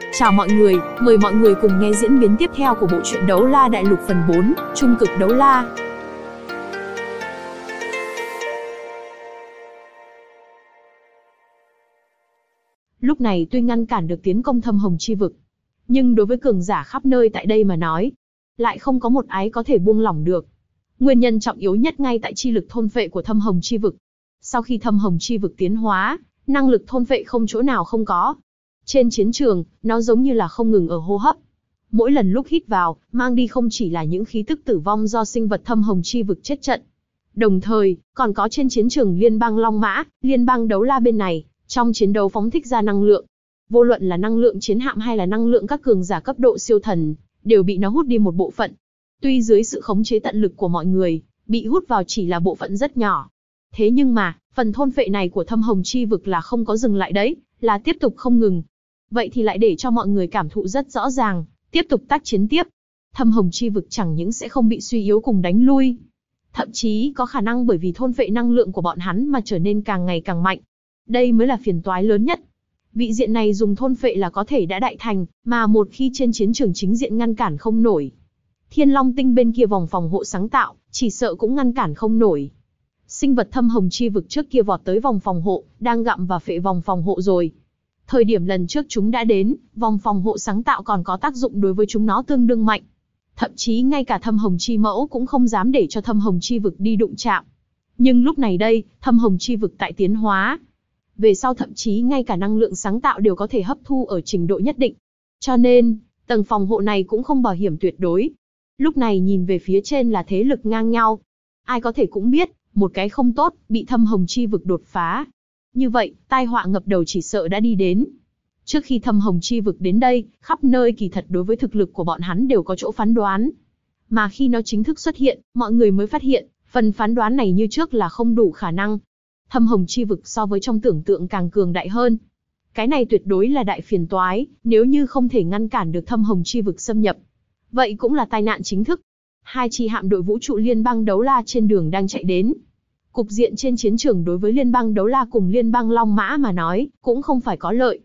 Chào mọi người, mời mọi người cùng nghe diễn biến tiếp theo của bộ truyện Đấu La Đại Lục phần 4, Trung cực đấu la. Lúc này tuy ngăn cản được tiến công Thâm Hồng Chi Vực, nhưng đối với cường giả khắp nơi tại đây mà nói, lại không có một ai có thể buông lỏng được. Nguyên nhân trọng yếu nhất ngay tại chi lực thôn phệ của Thâm Hồng Chi Vực. Sau khi Thâm Hồng Chi Vực tiến hóa, năng lực thôn phệ không chỗ nào không có. Trên chiến trường, nó giống như là không ngừng ở hô hấp. Mỗi lần lúc hít vào, mang đi không chỉ là những khí tức tử vong do sinh vật Thâm Hồng Chi Vực chết trận. Đồng thời, còn có trên chiến trường Liên bang Long Mã, Liên bang Đấu La bên này, trong chiến đấu phóng thích ra năng lượng. Vô luận là năng lượng chiến hạm hay là năng lượng các cường giả cấp độ siêu thần, đều bị nó hút đi một bộ phận. Tuy dưới sự khống chế tận lực của mọi người, bị hút vào chỉ là bộ phận rất nhỏ. Thế nhưng mà, phần thôn phệ này của Thâm Hồng Chi Vực là không có dừng lại đấy, là tiếp tục không ngừng. Vậy thì lại để cho mọi người cảm thụ rất rõ ràng, tiếp tục tác chiến tiếp. Thâm Hồng Chi Vực chẳng những sẽ không bị suy yếu cùng đánh lui, thậm chí có khả năng bởi vì thôn phệ năng lượng của bọn hắn mà trở nên càng ngày càng mạnh. Đây mới là phiền toái lớn nhất. Vị diện này dùng thôn phệ là có thể đã đại thành, mà một khi trên chiến trường chính diện ngăn cản không nổi. Thiên Long Tinh bên kia vòng phòng hộ sáng tạo, chỉ sợ cũng ngăn cản không nổi. Sinh vật Thâm Hồng Chi Vực trước kia vọt tới vòng phòng hộ, đang gặm và phệ vòng phòng hộ rồi. Thời điểm lần trước chúng đã đến, vòng phòng hộ sáng tạo còn có tác dụng đối với chúng nó tương đương mạnh. Thậm chí ngay cả Thâm Hồng Chi Mẫu cũng không dám để cho Thâm Hồng Chi Vực đi đụng chạm. Nhưng lúc này đây, Thâm Hồng Chi Vực tại tiến hóa. Về sau thậm chí ngay cả năng lượng sáng tạo đều có thể hấp thu ở trình độ nhất định. Cho nên, tầng phòng hộ này cũng không bảo hiểm tuyệt đối. Lúc này nhìn về phía trên là thế lực ngang nhau. Ai có thể cũng biết, một cái không tốt, bị Thâm Hồng Chi Vực đột phá. Như vậy, tai họa ngập đầu chỉ sợ đã đi đến. Trước khi Thâm Hồng Chi Vực đến đây, khắp nơi kỳ thật đối với thực lực của bọn hắn đều có chỗ phán đoán. Mà khi nó chính thức xuất hiện, mọi người mới phát hiện, phần phán đoán này như trước là không đủ khả năng. Thâm Hồng Chi Vực so với trong tưởng tượng càng cường đại hơn. Cái này tuyệt đối là đại phiền toái, nếu như không thể ngăn cản được Thâm Hồng Chi Vực xâm nhập. Vậy cũng là tai nạn chính thức. Hai chi hạm đội vũ trụ Liên bang Đấu La trên đường đang chạy đến. Cục diện trên chiến trường đối với Liên bang Đấu La cùng Liên bang Long Mã mà nói, cũng không phải có lợi.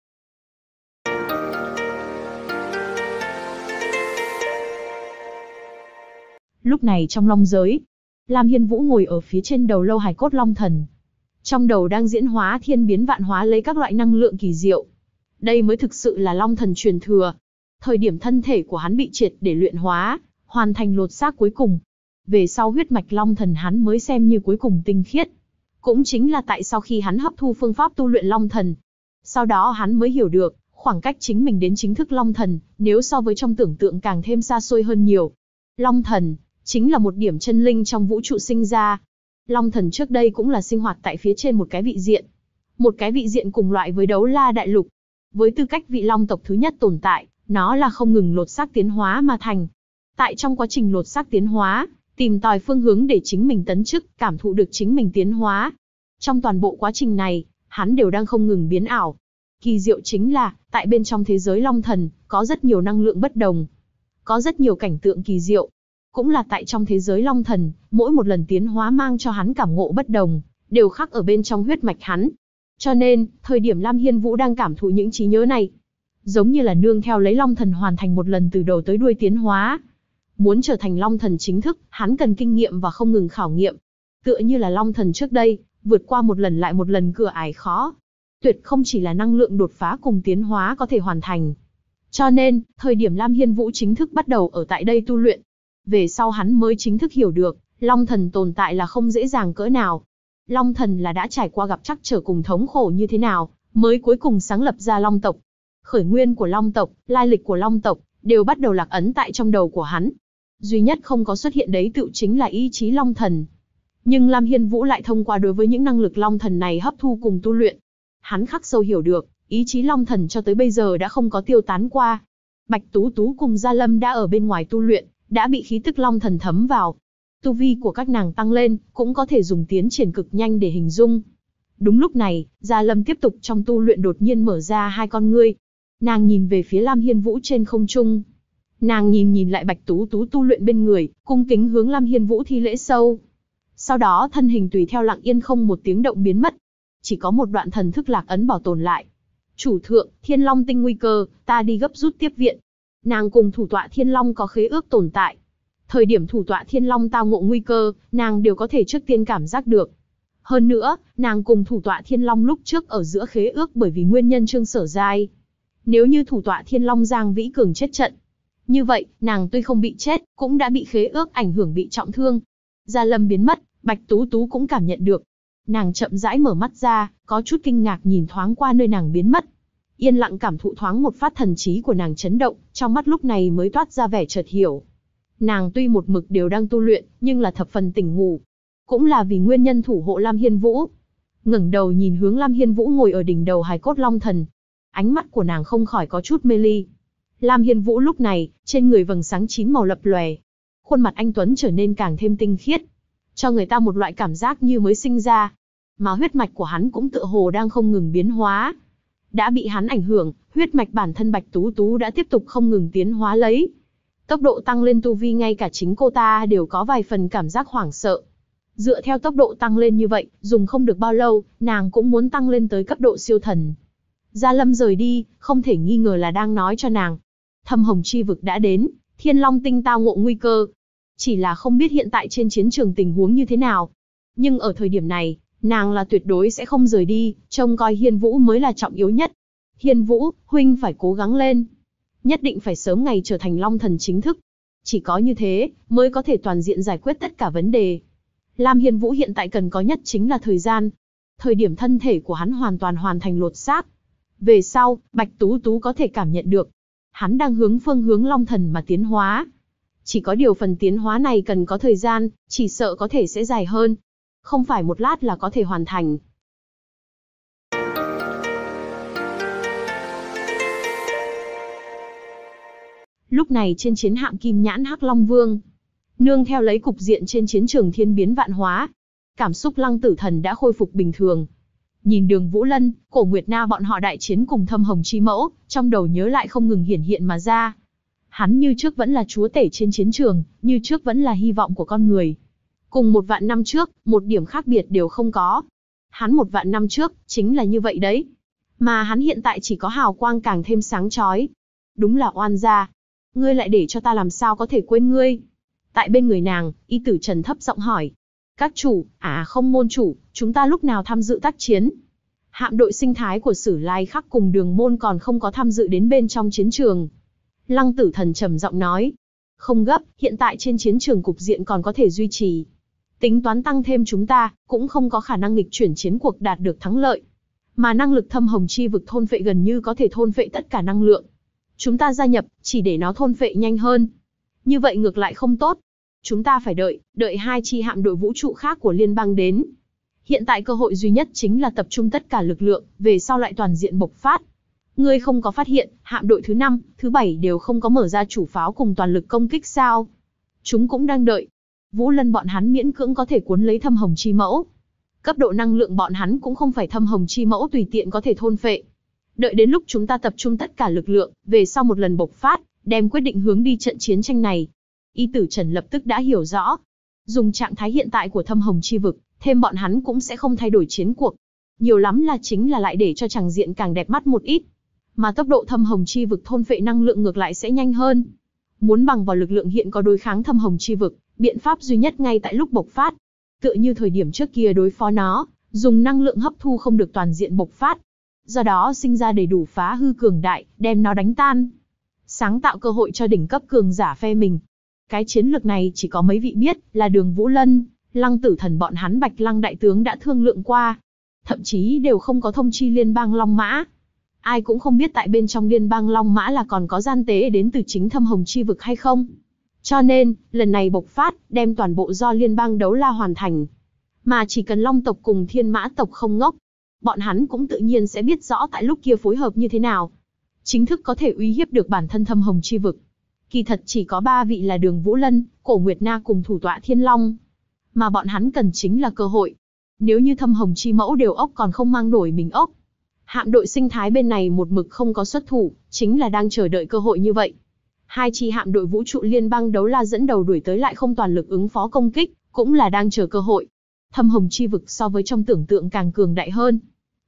Lúc này trong Long giới, Lam Hiên Vũ ngồi ở phía trên đầu lâu hài cốt Long Thần. Trong đầu đang diễn hóa thiên biến vạn hóa lấy các loại năng lượng kỳ diệu. Đây mới thực sự là Long Thần truyền thừa. Thời điểm thân thể của hắn bị triệt để luyện hóa, hoàn thành lột xác cuối cùng. Về sau huyết mạch Long Thần hắn mới xem như cuối cùng tinh khiết. Cũng chính là tại sau khi hắn hấp thu phương pháp tu luyện Long Thần. Sau đó hắn mới hiểu được, khoảng cách chính mình đến chính thức Long Thần, nếu so với trong tưởng tượng càng thêm xa xôi hơn nhiều. Long Thần chính là một điểm chân linh trong vũ trụ sinh ra. Long Thần trước đây cũng là sinh hoạt tại phía trên một cái vị diện. Một cái vị diện cùng loại với Đấu La Đại Lục. Với tư cách vị Long tộc thứ nhất tồn tại, nó là không ngừng lột xác tiến hóa mà thành. Tại trong quá trình lột xác tiến hóa, tìm tòi phương hướng để chính mình tấn chức, cảm thụ được chính mình tiến hóa. Trong toàn bộ quá trình này, hắn đều đang không ngừng biến ảo. Kỳ diệu chính là, tại bên trong thế giới Long Thần, có rất nhiều năng lượng bất đồng. Có rất nhiều cảnh tượng kỳ diệu. Cũng là tại trong thế giới Long Thần, mỗi một lần tiến hóa mang cho hắn cảm ngộ bất đồng, đều khắc ở bên trong huyết mạch hắn. Cho nên, thời điểm Lam Hiên Vũ đang cảm thụ những trí nhớ này, giống như là nương theo lấy Long Thần hoàn thành một lần từ đầu tới đuôi tiến hóa. Muốn trở thành Long Thần chính thức, hắn cần kinh nghiệm và không ngừng khảo nghiệm. Tựa như là Long Thần trước đây, vượt qua một lần lại một lần cửa ải khó. Tuyệt không chỉ là năng lượng đột phá cùng tiến hóa có thể hoàn thành. Cho nên, thời điểm Lam Hiên Vũ chính thức bắt đầu ở tại đây tu luyện. Về sau hắn mới chính thức hiểu được, Long Thần tồn tại là không dễ dàng cỡ nào. Long Thần là đã trải qua gặp trắc trở cùng thống khổ như thế nào, mới cuối cùng sáng lập ra Long tộc. Khởi nguyên của Long tộc, lai lịch của Long tộc, đều bắt đầu lạc ấn tại trong đầu của hắn. Duy nhất không có xuất hiện đấy tựu chính là ý chí Long Thần. Nhưng Lam Hiên Vũ lại thông qua đối với những năng lực Long Thần này hấp thu cùng tu luyện. Hắn khắc sâu hiểu được, ý chí Long Thần cho tới bây giờ đã không có tiêu tán qua. Bạch Tú Tú cùng Gia Lâm đã ở bên ngoài tu luyện, đã bị khí tức Long Thần thấm vào. Tu vi của các nàng tăng lên, cũng có thể dùng tiến triển cực nhanh để hình dung. Đúng lúc này, Gia Lâm tiếp tục trong tu luyện đột nhiên mở ra hai con ngươi. Nàng nhìn về phía Lam Hiên Vũ trên không trung. Nàng nhìn lại Bạch Tú Tú tu luyện bên người, cung kính hướng Lam Hiên Vũ thi lễ sâu. Sau đó thân hình tùy theo lặng yên không một tiếng động biến mất. Chỉ có một đoạn thần thức lạc ấn bảo tồn lại. Chủ thượng, Thiên Long tinh nguy cơ, ta đi gấp rút tiếp viện. Nàng cùng thủ tọa Thiên Long có khế ước tồn tại. Thời điểm thủ tọa Thiên Long tao ngộ nguy cơ, nàng đều có thể trước tiên cảm giác được. Hơn nữa, nàng cùng thủ tọa Thiên Long lúc trước ở giữa khế ước bởi vì nguyên nhân Trương Sở Giai. Nếu như thủ tọa Thiên Long Giang Vĩ Cường chết trận, như vậy, nàng tuy không bị chết, cũng đã bị khế ước ảnh hưởng bị trọng thương. Gia Lâm biến mất, Bạch Tú Tú cũng cảm nhận được. Nàng chậm rãi mở mắt ra, có chút kinh ngạc nhìn thoáng qua nơi nàng biến mất. Yên lặng cảm thụ thoáng một phát thần trí của nàng chấn động, trong mắt lúc này mới toát ra vẻ chợt hiểu. Nàng tuy một mực đều đang tu luyện, nhưng là thập phần tỉnh ngủ. Cũng là vì nguyên nhân thủ hộ Lam Hiên Vũ. Ngẩng đầu nhìn hướng Lam Hiên Vũ ngồi ở đỉnh đầu hài cốt long thần. Ánh mắt của nàng không khỏi có chút mê ly. Lam Hiên Vũ lúc này, trên người vầng sáng 9 màu lập lòe. Khuôn mặt anh Tuấn trở nên càng thêm tinh khiết, cho người ta một loại cảm giác như mới sinh ra. Mà huyết mạch của hắn cũng tựa hồ đang không ngừng biến hóa. Đã bị hắn ảnh hưởng, huyết mạch bản thân Bạch Tú Tú đã tiếp tục không ngừng tiến hóa lấy. Tốc độ tăng lên tu vi ngay cả chính cô ta đều có vài phần cảm giác hoảng sợ. Dựa theo tốc độ tăng lên như vậy, dùng không được bao lâu, nàng cũng muốn tăng lên tới cấp độ siêu thần. Gia Lâm rời đi, không thể nghi ngờ là đang nói cho nàng. Thâm Hồng Chi Vực đã đến, Thiên Long Tinh tao ngộ nguy cơ. Chỉ là không biết hiện tại trên chiến trường tình huống như thế nào. Nhưng ở thời điểm này, nàng là tuyệt đối sẽ không rời đi, trông coi Hiên Vũ mới là trọng yếu nhất. Hiên Vũ, huynh phải cố gắng lên. Nhất định phải sớm ngày trở thành Long Thần chính thức. Chỉ có như thế, mới có thể toàn diện giải quyết tất cả vấn đề. Lam Hiên Vũ hiện tại cần có nhất chính là thời gian. Thời điểm thân thể của hắn hoàn toàn hoàn thành lột xác. Về sau, Bạch Tú Tú có thể cảm nhận được. Hắn đang hướng phương hướng Long Thần mà tiến hóa. Chỉ có điều phần tiến hóa này cần có thời gian, chỉ sợ có thể sẽ dài hơn. Không phải một lát là có thể hoàn thành. Lúc này trên chiến hạm Kim Nhãn Hắc Long Vương, nương theo lấy cục diện trên chiến trường thiên biến vạn hóa, cảm xúc Lăng Tử Thần đã khôi phục bình thường. Nhìn Đường Vũ Lân, Cổ Nguyệt Na bọn họ đại chiến cùng Thâm Hồng Chi Mẫu, trong đầu nhớ lại không ngừng hiển hiện mà ra. Hắn như trước vẫn là chúa tể trên chiến trường, như trước vẫn là hy vọng của con người. Cùng 1.000 năm trước, một điểm khác biệt đều không có. Hắn 1.000 năm trước, chính là như vậy đấy. Mà hắn hiện tại chỉ có hào quang càng thêm sáng chói. Đúng là oan gia. Ngươi lại để cho ta làm sao có thể quên ngươi. Tại bên người nàng, Y Tử Trần thấp giọng hỏi. Các chủ, không môn chủ, chúng ta lúc nào tham dự tác chiến? Hạm đội sinh thái của Sử Lai Khắc cùng Đường Môn còn không có tham dự đến bên trong chiến trường. Lăng Tử Thần trầm giọng nói. Không gấp, hiện tại trên chiến trường cục diện còn có thể duy trì. Tính toán tăng thêm chúng ta, cũng không có khả năng nghịch chuyển chiến cuộc đạt được thắng lợi. Mà năng lực Thâm Hồng Chi Vực thôn phệ gần như có thể thôn phệ tất cả năng lượng. Chúng ta gia nhập, chỉ để nó thôn phệ nhanh hơn. Như vậy ngược lại không tốt. Chúng ta phải đợi 2 chi hạm đội vũ trụ khác của liên bang đến. Hiện tại cơ hội duy nhất chính là tập trung tất cả lực lượng, về sau lại toàn diện bộc phát. Ngươi không có phát hiện, hạm đội thứ 5, thứ 7 đều không có mở ra chủ pháo cùng toàn lực công kích sao? Chúng cũng đang đợi. Vũ Lân bọn hắn miễn cưỡng có thể cuốn lấy Thâm Hồng Chi Mẫu. Cấp độ năng lượng bọn hắn cũng không phải Thâm Hồng Chi Mẫu tùy tiện có thể thôn phệ. Đợi đến lúc chúng ta tập trung tất cả lực lượng, về sau một lần bộc phát, đem quyết định hướng đi trận chiến tranh này. Y Tử Trần lập tức đã hiểu rõ. Dùng trạng thái hiện tại của Thâm Hồng Chi Vực, thêm bọn hắn cũng sẽ không thay đổi chiến cuộc. Nhiều lắm là chính là lại để cho chàng diện càng đẹp mắt một ít. Mà tốc độ Thâm Hồng Chi Vực thôn phệ năng lượng ngược lại sẽ nhanh hơn. Muốn bằng vào lực lượng hiện có đối kháng Thâm Hồng Chi Vực, biện pháp duy nhất ngay tại lúc bộc phát. Tựa như thời điểm trước kia đối phó nó, dùng năng lượng hấp thu không được toàn diện bộc phát. Do đó sinh ra đầy đủ phá hư cường đại, đem nó đánh tan. Sáng tạo cơ hội cho đỉnh cấp cường giả phe mình. Cái chiến lược này chỉ có mấy vị biết, là Đường Vũ Lân, Lăng Tử Thần bọn hắn Bạch Lăng đại tướng đã thương lượng qua. Thậm chí đều không có thông chi liên bang Long Mã. Ai cũng không biết tại bên trong liên bang Long Mã là còn có gian tế đến từ chính Thâm Hồng Chi Vực hay không. Cho nên, lần này bộc phát, đem toàn bộ do liên bang Đấu La hoàn thành. Mà chỉ cần Long tộc cùng Thiên Mã tộc không ngốc, bọn hắn cũng tự nhiên sẽ biết rõ tại lúc kia phối hợp như thế nào. Chính thức có thể uy hiếp được bản thân Thâm Hồng Chi Vực. Kỳ thật chỉ có 3 vị là Đường Vũ Lân, Cổ Nguyệt Na cùng thủ tọa Thiên Long. Mà bọn hắn cần chính là cơ hội. Nếu như Thâm Hồng Chi Mẫu đều ốc còn không mang nổi mình ốc. Hạm đội sinh thái bên này một mực không có xuất thủ, chính là đang chờ đợi cơ hội như vậy. 2 chi hạm đội vũ trụ liên bang Đấu La dẫn đầu đuổi tới lại không toàn lực ứng phó công kích, cũng là đang chờ cơ hội. Thâm Hồng Chi Vực so với trong tưởng tượng càng cường đại hơn.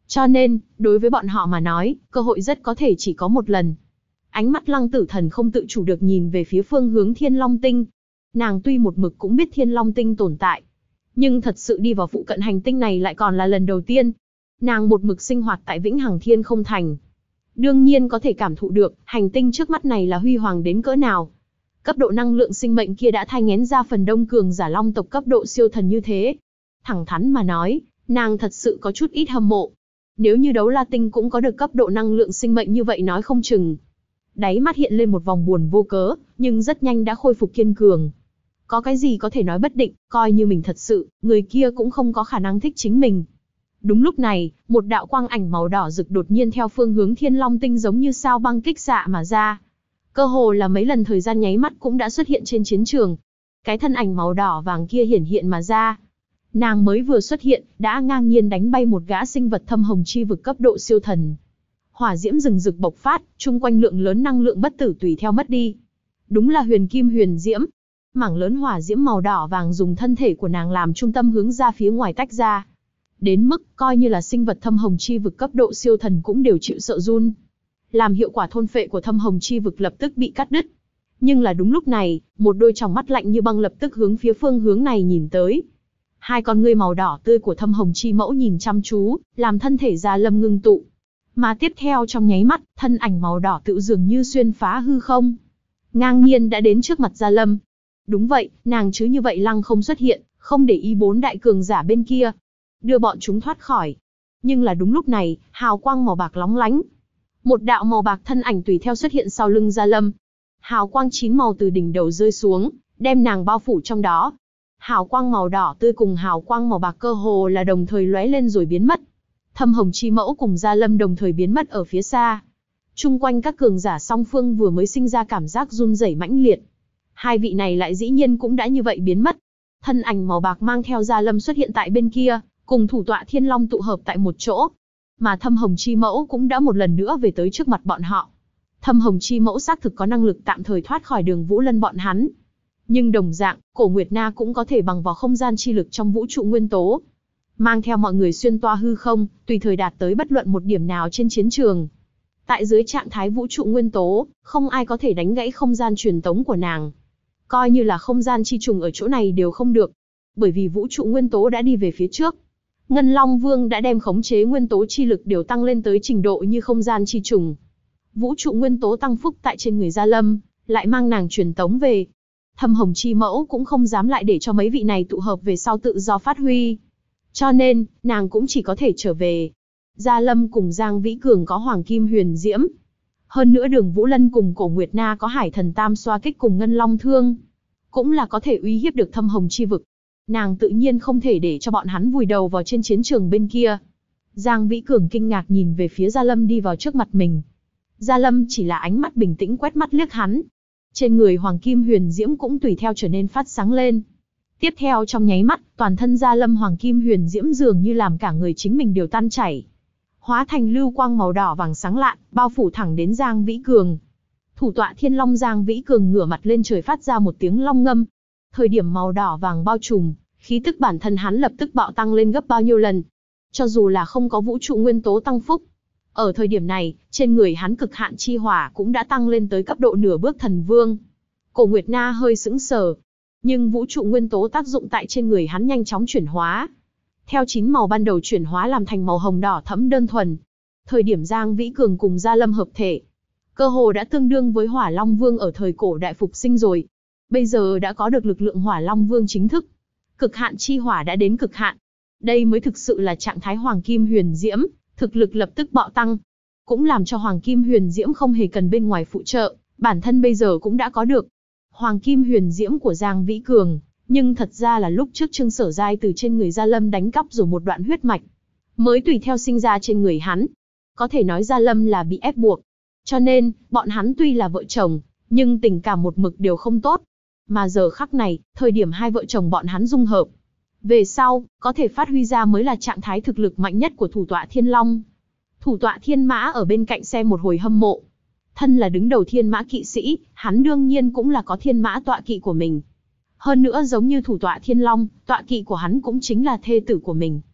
Cho nên, đối với bọn họ mà nói, cơ hội rất có thể chỉ có một lần. Ánh mắt Lăng Tử Thần không tự chủ được nhìn về phía phương hướng Thiên Long Tinh. Nàng tuy một mực cũng biết Thiên Long Tinh tồn tại, nhưng thật sự đi vào phụ cận hành tinh này lại còn là lần đầu tiên. Nàng một mực sinh hoạt tại Vĩnh Hằng Thiên không thành. Đương nhiên có thể cảm thụ được, hành tinh trước mắt này là huy hoàng đến cỡ nào. Cấp độ năng lượng sinh mệnh kia đã thai nghén ra phần đông cường giả long tộc cấp độ siêu thần như thế. Thẳng thắn mà nói, nàng thật sự có chút ít hâm mộ. Nếu như Đấu La Tinh cũng có được cấp độ năng lượng sinh mệnh như vậy nói không chừng. Đáy mắt hiện lên một vòng buồn vô cớ, nhưng rất nhanh đã khôi phục kiên cường. Có cái gì có thể nói bất định, coi như mình thật sự, người kia cũng không có khả năng thích chính mình. Đúng lúc này, một đạo quang ảnh màu đỏ rực đột nhiên theo phương hướng Thiên Long Tinh giống như sao băng kích xạ mà ra. Cơ hồ là mấy lần thời gian nháy mắt cũng đã xuất hiện trên chiến trường. Cái thân ảnh màu đỏ vàng kia hiển hiện mà ra. Nàng mới vừa xuất hiện, đã ngang nhiên đánh bay một gã sinh vật thâm hồng chi vực cấp độ siêu thần. Hỏa diễm rừng rực bộc phát, chung quanh lượng lớn năng lượng bất tử tùy theo mất đi. Đúng là huyền kim huyền diễm. Mảng lớn hỏa diễm màu đỏ vàng dùng thân thể của nàng làm trung tâm hướng ra phía ngoài tách ra. Đến mức, coi như là sinh vật thâm hồng chi vực cấp độ siêu thần cũng đều chịu sợ run. Làm hiệu quả thôn phệ của thâm hồng chi vực lập tức bị cắt đứt. Nhưng là đúng lúc này, một đôi tròng mắt lạnh như băng lập tức hướng phía phương hướng này nhìn tới. Hai con ngươi màu đỏ tươi của thâm hồng chi mẫu nhìn chăm chú, làm thân thể Gia Lâm ngưng tụ. Mà tiếp theo trong nháy mắt, thân ảnh màu đỏ tựu dường như xuyên phá hư không. Ngang nhiên đã đến trước mặt Gia Lâm. Đúng vậy, nàng chứ như vậy lăng không xuất hiện, không để ý bốn đại cường giả bên kia. Đưa bọn chúng thoát khỏi. Nhưng là đúng lúc này, hào quang màu bạc lóng lánh. Một đạo màu bạc thân ảnh tùy theo xuất hiện sau lưng Gia Lâm. Hào quang 9 màu từ đỉnh đầu rơi xuống, đem nàng bao phủ trong đó. Hào quang màu đỏ tươi cùng hào quang màu bạc cơ hồ là đồng thời lóe lên rồi biến mất. Thâm hồng chi mẫu cùng Gia Lâm đồng thời biến mất ở phía xa. Chung quanh các cường giả song phương vừa mới sinh ra cảm giác run rẩy mãnh liệt. Hai vị này lại dĩ nhiên cũng đã như vậy biến mất. Thân ảnh màu bạc mang theo Gia Lâm xuất hiện tại bên kia, cùng thủ tọa Thiên Long tụ hợp tại một chỗ. Mà Thâm Hồng Chi Mẫu cũng đã một lần nữa về tới trước mặt bọn họ. Thâm Hồng Chi Mẫu xác thực có năng lực tạm thời thoát khỏi Đường Vũ Lân bọn hắn. Nhưng đồng dạng, Cổ Nguyệt Na cũng có thể bằng vào không gian chi lực trong vũ trụ nguyên tố. Mang theo mọi người xuyên toa hư không, tùy thời đạt tới bất luận một điểm nào trên chiến trường. Tại dưới trạng thái vũ trụ nguyên tố, không ai có thể đánh gãy không gian truyền tống của nàng. Coi như là không gian chi trùng ở chỗ này đều không được. Bởi vì vũ trụ nguyên tố đã đi về phía trước. Ngân Long Vương đã đem khống chế nguyên tố chi lực đều tăng lên tới trình độ như không gian chi trùng. Vũ trụ nguyên tố tăng phúc tại trên người Gia Lâm, lại mang nàng truyền tống về. Thâm Hồng Chi Mẫu cũng không dám lại để cho mấy vị này tụ hợp về sau tự do phát huy. Cho nên, nàng cũng chỉ có thể trở về. Gia Lâm cùng Giang Vĩ Cường có Hoàng Kim Huyền Diễm. Hơn nữa Đường Vũ Lân cùng Cổ Nguyệt Na có Hải Thần Tam Xoa Kích cùng Ngân Long Thương. Cũng là có thể uy hiếp được Thâm Hồng Chi Vực. Nàng tự nhiên không thể để cho bọn hắn vùi đầu vào trên chiến trường bên kia. Giang Vĩ Cường kinh ngạc nhìn về phía Gia Lâm đi vào trước mặt mình. Gia Lâm chỉ là ánh mắt bình tĩnh quét mắt liếc hắn. Trên người Hoàng Kim Huyền Diễm cũng tùy theo trở nên phát sáng lên. Tiếp theo trong nháy mắt, toàn thân Gia Lâm Hoàng Kim Huyền Diễm dường như làm cả người chính mình đều tan chảy. Hóa thành lưu quang màu đỏ vàng sáng lạn, bao phủ thẳng đến Giang Vĩ Cường. Thủ tọa Thiên Long Giang Vĩ Cường ngửa mặt lên trời phát ra một tiếng long ngâm. Thời điểm màu đỏ vàng bao trùm, khí tức bản thân hắn lập tức bạo tăng lên gấp bao nhiêu lần. Cho dù là không có vũ trụ nguyên tố tăng phúc, ở thời điểm này, trên người hắn cực hạn chi hỏa cũng đã tăng lên tới cấp độ nửa bước thần vương. Cổ Nguyệt Na hơi sững sờ, nhưng vũ trụ nguyên tố tác dụng tại trên người hắn nhanh chóng chuyển hóa. Theo 9 màu ban đầu chuyển hóa làm thành màu hồng đỏ thẫm đơn thuần. Thời điểm Giang Vĩ Cường cùng Gia Lâm hợp thể, cơ hồ đã tương đương với Hỏa Long Vương ở thời cổ đại phục sinh rồi. Bây giờ đã có được lực lượng Hỏa Long Vương chính thức. Cực hạn chi hỏa đã đến cực hạn. Đây mới thực sự là trạng thái Hoàng Kim Huyền Diễm, thực lực lập tức bạo tăng. Cũng làm cho Hoàng Kim Huyền Diễm không hề cần bên ngoài phụ trợ, bản thân bây giờ cũng đã có được. Hoàng Kim Huyền Diễm của Giang Vĩ Cường, nhưng thật ra là lúc trước Trương Sở Giai từ trên người Gia Lâm đánh cắp rồi một đoạn huyết mạch, mới tùy theo sinh ra trên người hắn. Có thể nói Gia Lâm là bị ép buộc. Cho nên, bọn hắn tuy là vợ chồng, nhưng tình cảm một mực đều không tốt. Mà giờ khắc này, thời điểm hai vợ chồng bọn hắn dung hợp, về sau, có thể phát huy ra mới là trạng thái thực lực mạnh nhất của thủ tọa Thiên Long. Thủ tọa Thiên Mã ở bên cạnh xem một hồi hâm mộ. Thân là đứng đầu Thiên Mã kỵ sĩ, hắn đương nhiên cũng là có Thiên Mã tọa kỵ của mình. Hơn nữa giống như thủ tọa Thiên Long, tọa kỵ của hắn cũng chính là thê tử của mình.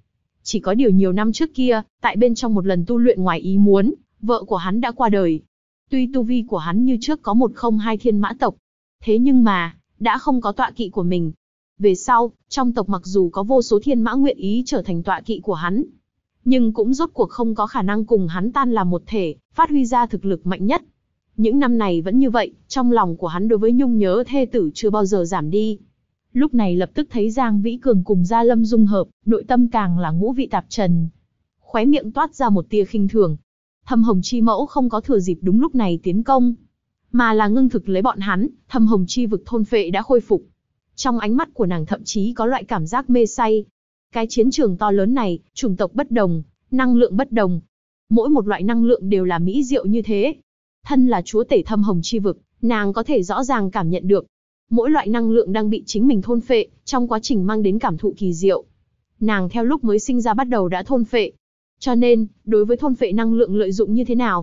Chỉ có điều nhiều năm trước kia, tại bên trong một lần tu luyện ngoài ý muốn, vợ của hắn đã qua đời. Tuy tu vi của hắn như trước có 102 thiên mã tộc, thế nhưng mà, đã không có tọa kỵ của mình. Về sau, trong tộc mặc dù có vô số thiên mã nguyện ý trở thành tọa kỵ của hắn, nhưng cũng rốt cuộc không có khả năng cùng hắn tan làm một thể, phát huy ra thực lực mạnh nhất. Những năm này vẫn như vậy, trong lòng của hắn đối với nhung nhớ thê tử chưa bao giờ giảm đi. Lúc này lập tức thấy Giang Vĩ Cường cùng Gia Lâm dung hợp, nội tâm càng là ngũ vị tạp trần. Khóe miệng toát ra một tia khinh thường. Thâm Hồng Chi Mẫu không có thừa dịp đúng lúc này tiến công, mà là ngưng thực lấy bọn hắn. Thâm Hồng Chi vực thôn phệ đã khôi phục. Trong ánh mắt của nàng thậm chí có loại cảm giác mê say. Cái chiến trường to lớn này, chủng tộc bất đồng, năng lượng bất đồng. Mỗi một loại năng lượng đều là mỹ diệu như thế. Thân là chúa tể Thâm Hồng Chi vực, nàng có thể rõ ràng cảm nhận được. Mỗi loại năng lượng đang bị chính mình thôn phệ, trong quá trình mang đến cảm thụ kỳ diệu. Nàng theo lúc mới sinh ra bắt đầu đã thôn phệ. Cho nên, đối với thôn phệ năng lượng lợi dụng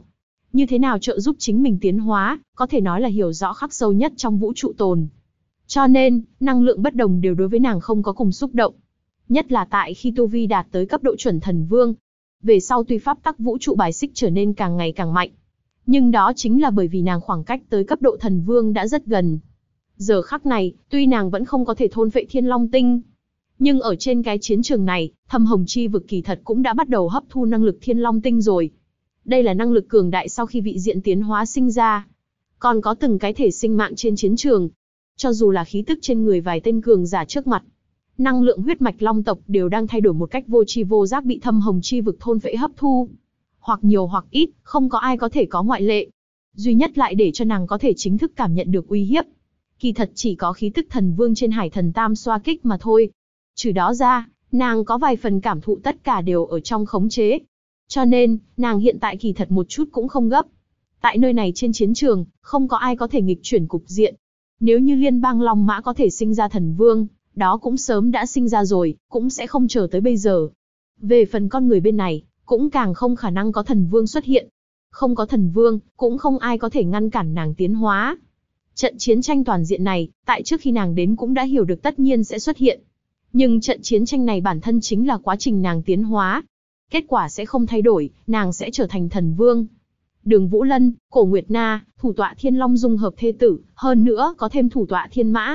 như thế nào trợ giúp chính mình tiến hóa, có thể nói là hiểu rõ khắc sâu nhất trong vũ trụ tồn. Cho nên, năng lượng bất đồng đều đối với nàng không có cùng xúc động. Nhất là tại khi tu vi đạt tới cấp độ chuẩn thần vương. Về sau tuy pháp tắc vũ trụ bài xích trở nên càng ngày càng mạnh. Nhưng đó chính là bởi vì nàng khoảng cách tới cấp độ thần vương đã rất gần. Giờ khắc này, tuy nàng vẫn không có thể thôn phệ Thiên Long Tinh, nhưng ở trên cái chiến trường này, Thâm Hồng Chi vực kỳ thật cũng đã bắt đầu hấp thu năng lực Thiên Long Tinh rồi. Đây là năng lực cường đại sau khi vị diện tiến hóa sinh ra. Còn có từng cái thể sinh mạng trên chiến trường. Cho dù là khí tức trên người vài tên cường giả trước mặt, năng lượng huyết mạch long tộc đều đang thay đổi một cách vô tri vô giác bị Thâm Hồng Chi vực thôn phệ hấp thu. Hoặc nhiều hoặc ít, không có ai có thể có ngoại lệ. Duy nhất lại để cho nàng có thể chính thức cảm nhận được uy hiếp, kỳ thật chỉ có khí tức thần vương trên Hải Thần Tam xoa kích mà thôi. Trừ đó ra, nàng có vài phần cảm thụ tất cả đều ở trong khống chế. Cho nên, nàng hiện tại kỳ thật một chút cũng không gấp. Tại nơi này trên chiến trường, không có ai có thể nghịch chuyển cục diện. Nếu như liên bang Long Mã có thể sinh ra thần vương, đó cũng sớm đã sinh ra rồi, cũng sẽ không chờ tới bây giờ. Về phần con người bên này, cũng càng không khả năng có thần vương xuất hiện. Không có thần vương, cũng không ai có thể ngăn cản nàng tiến hóa. Trận chiến tranh toàn diện này, tại trước khi nàng đến cũng đã hiểu được tất nhiên sẽ xuất hiện. Nhưng trận chiến tranh này bản thân chính là quá trình nàng tiến hóa. Kết quả sẽ không thay đổi, nàng sẽ trở thành thần vương. Đường Vũ Lân, Cổ Nguyệt Na, thủ tọa Thiên Long dung hợp thê tử, hơn nữa có thêm thủ tọa Thiên Mã.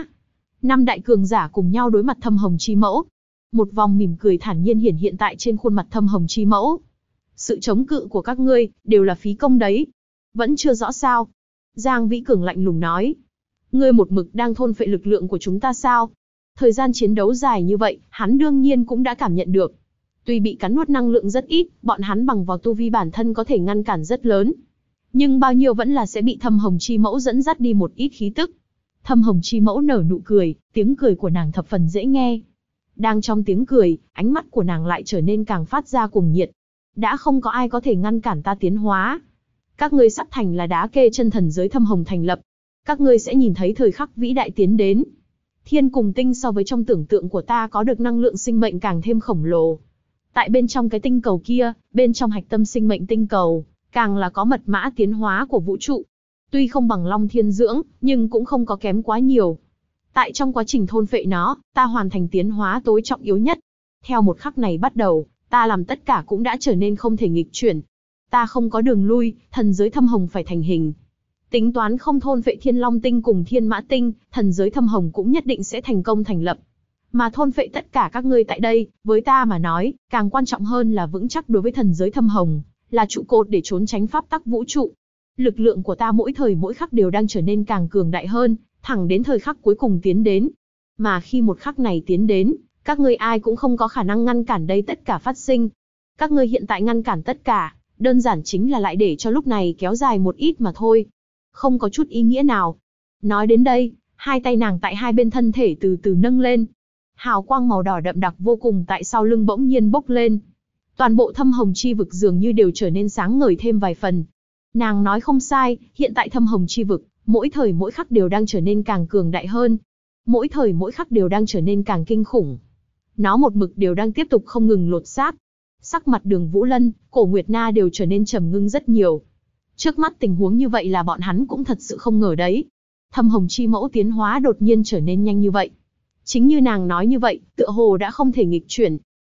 5 đại cường giả cùng nhau đối mặt Thâm Hồng Chi Mẫu. Một vòng mỉm cười thản nhiên hiển hiện tại trên khuôn mặt Thâm Hồng Chi Mẫu. Sự chống cự của các ngươi, đều là phí công đấy. Vẫn chưa rõ sao? Giang Vĩ Cường lạnh lùng nói. Ngươi một mực đang thôn phệ lực lượng của chúng ta sao? Thời gian chiến đấu dài như vậy, hắn đương nhiên cũng đã cảm nhận được. Tuy bị cắn nuốt năng lượng rất ít, bọn hắn bằng vào tu vi bản thân có thể ngăn cản rất lớn. Nhưng bao nhiêu vẫn là sẽ bị Thâm Hồng Chi Mẫu dẫn dắt đi một ít khí tức. Thâm Hồng Chi Mẫu nở nụ cười, tiếng cười của nàng thập phần dễ nghe. Đang trong tiếng cười, ánh mắt của nàng lại trở nên càng phát ra cuồng nhiệt. Đã không có ai có thể ngăn cản ta tiến hóa. Các ngươi sắp thành là đá kê chân thần giới Thâm Hồng thành lập. Các ngươi sẽ nhìn thấy thời khắc vĩ đại tiến đến. Thiên cùng tinh so với trong tưởng tượng của ta có được năng lượng sinh mệnh càng thêm khổng lồ. Tại bên trong cái tinh cầu kia, bên trong hạch tâm sinh mệnh tinh cầu, càng là có mật mã tiến hóa của vũ trụ. Tuy không bằng Long Thiên Dưỡng, nhưng cũng không có kém quá nhiều. Tại trong quá trình thôn phệ nó, ta hoàn thành tiến hóa tối trọng yếu nhất. Theo một khắc này bắt đầu, ta làm tất cả cũng đã trở nên không thể nghịch chuyển. Ta không có đường lui, thần giới Thâm Hồng phải thành hình. Tính toán không thôn phệ Thiên Long Tinh cùng Thiên Mã Tinh, thần giới Thâm Hồng cũng nhất định sẽ thành công thành lập. Mà thôn phệ tất cả các ngươi tại đây, với ta mà nói, càng quan trọng hơn là vững chắc đối với thần giới Thâm Hồng, là trụ cột để trốn tránh pháp tắc vũ trụ. Lực lượng của ta mỗi thời mỗi khắc đều đang trở nên càng cường đại hơn, thẳng đến thời khắc cuối cùng tiến đến. Mà khi một khắc này tiến đến, các ngươi ai cũng không có khả năng ngăn cản đây tất cả phát sinh. Các ngươi hiện tại ngăn cản tất cả, đơn giản chính là lại để cho lúc này kéo dài một ít mà thôi. Không có chút ý nghĩa nào. Nói đến đây, hai tay nàng tại hai bên thân thể từ từ nâng lên. Hào quang màu đỏ đậm đặc vô cùng tại sau lưng bỗng nhiên bốc lên. Toàn bộ Thâm Hồng Chi vực dường như đều trở nên sáng ngời thêm vài phần. Nàng nói không sai, hiện tại Thâm Hồng Chi vực, mỗi thời mỗi khắc đều đang trở nên càng cường đại hơn. Mỗi thời mỗi khắc đều đang trở nên càng kinh khủng. Nó một mực đều đang tiếp tục không ngừng lột xác. Sắc mặt Đường Vũ Lân, Cổ Nguyệt Na đều trở nên trầm ngưng rất nhiều. Trước mắt tình huống như vậy là bọn hắn cũng thật sự không ngờ đấy. Thâm Hồng Chi Mẫu tiến hóa đột nhiên trở nên nhanh như vậy. Chính như nàng nói như vậy, tựa hồ đã không thể nghịch chuyển.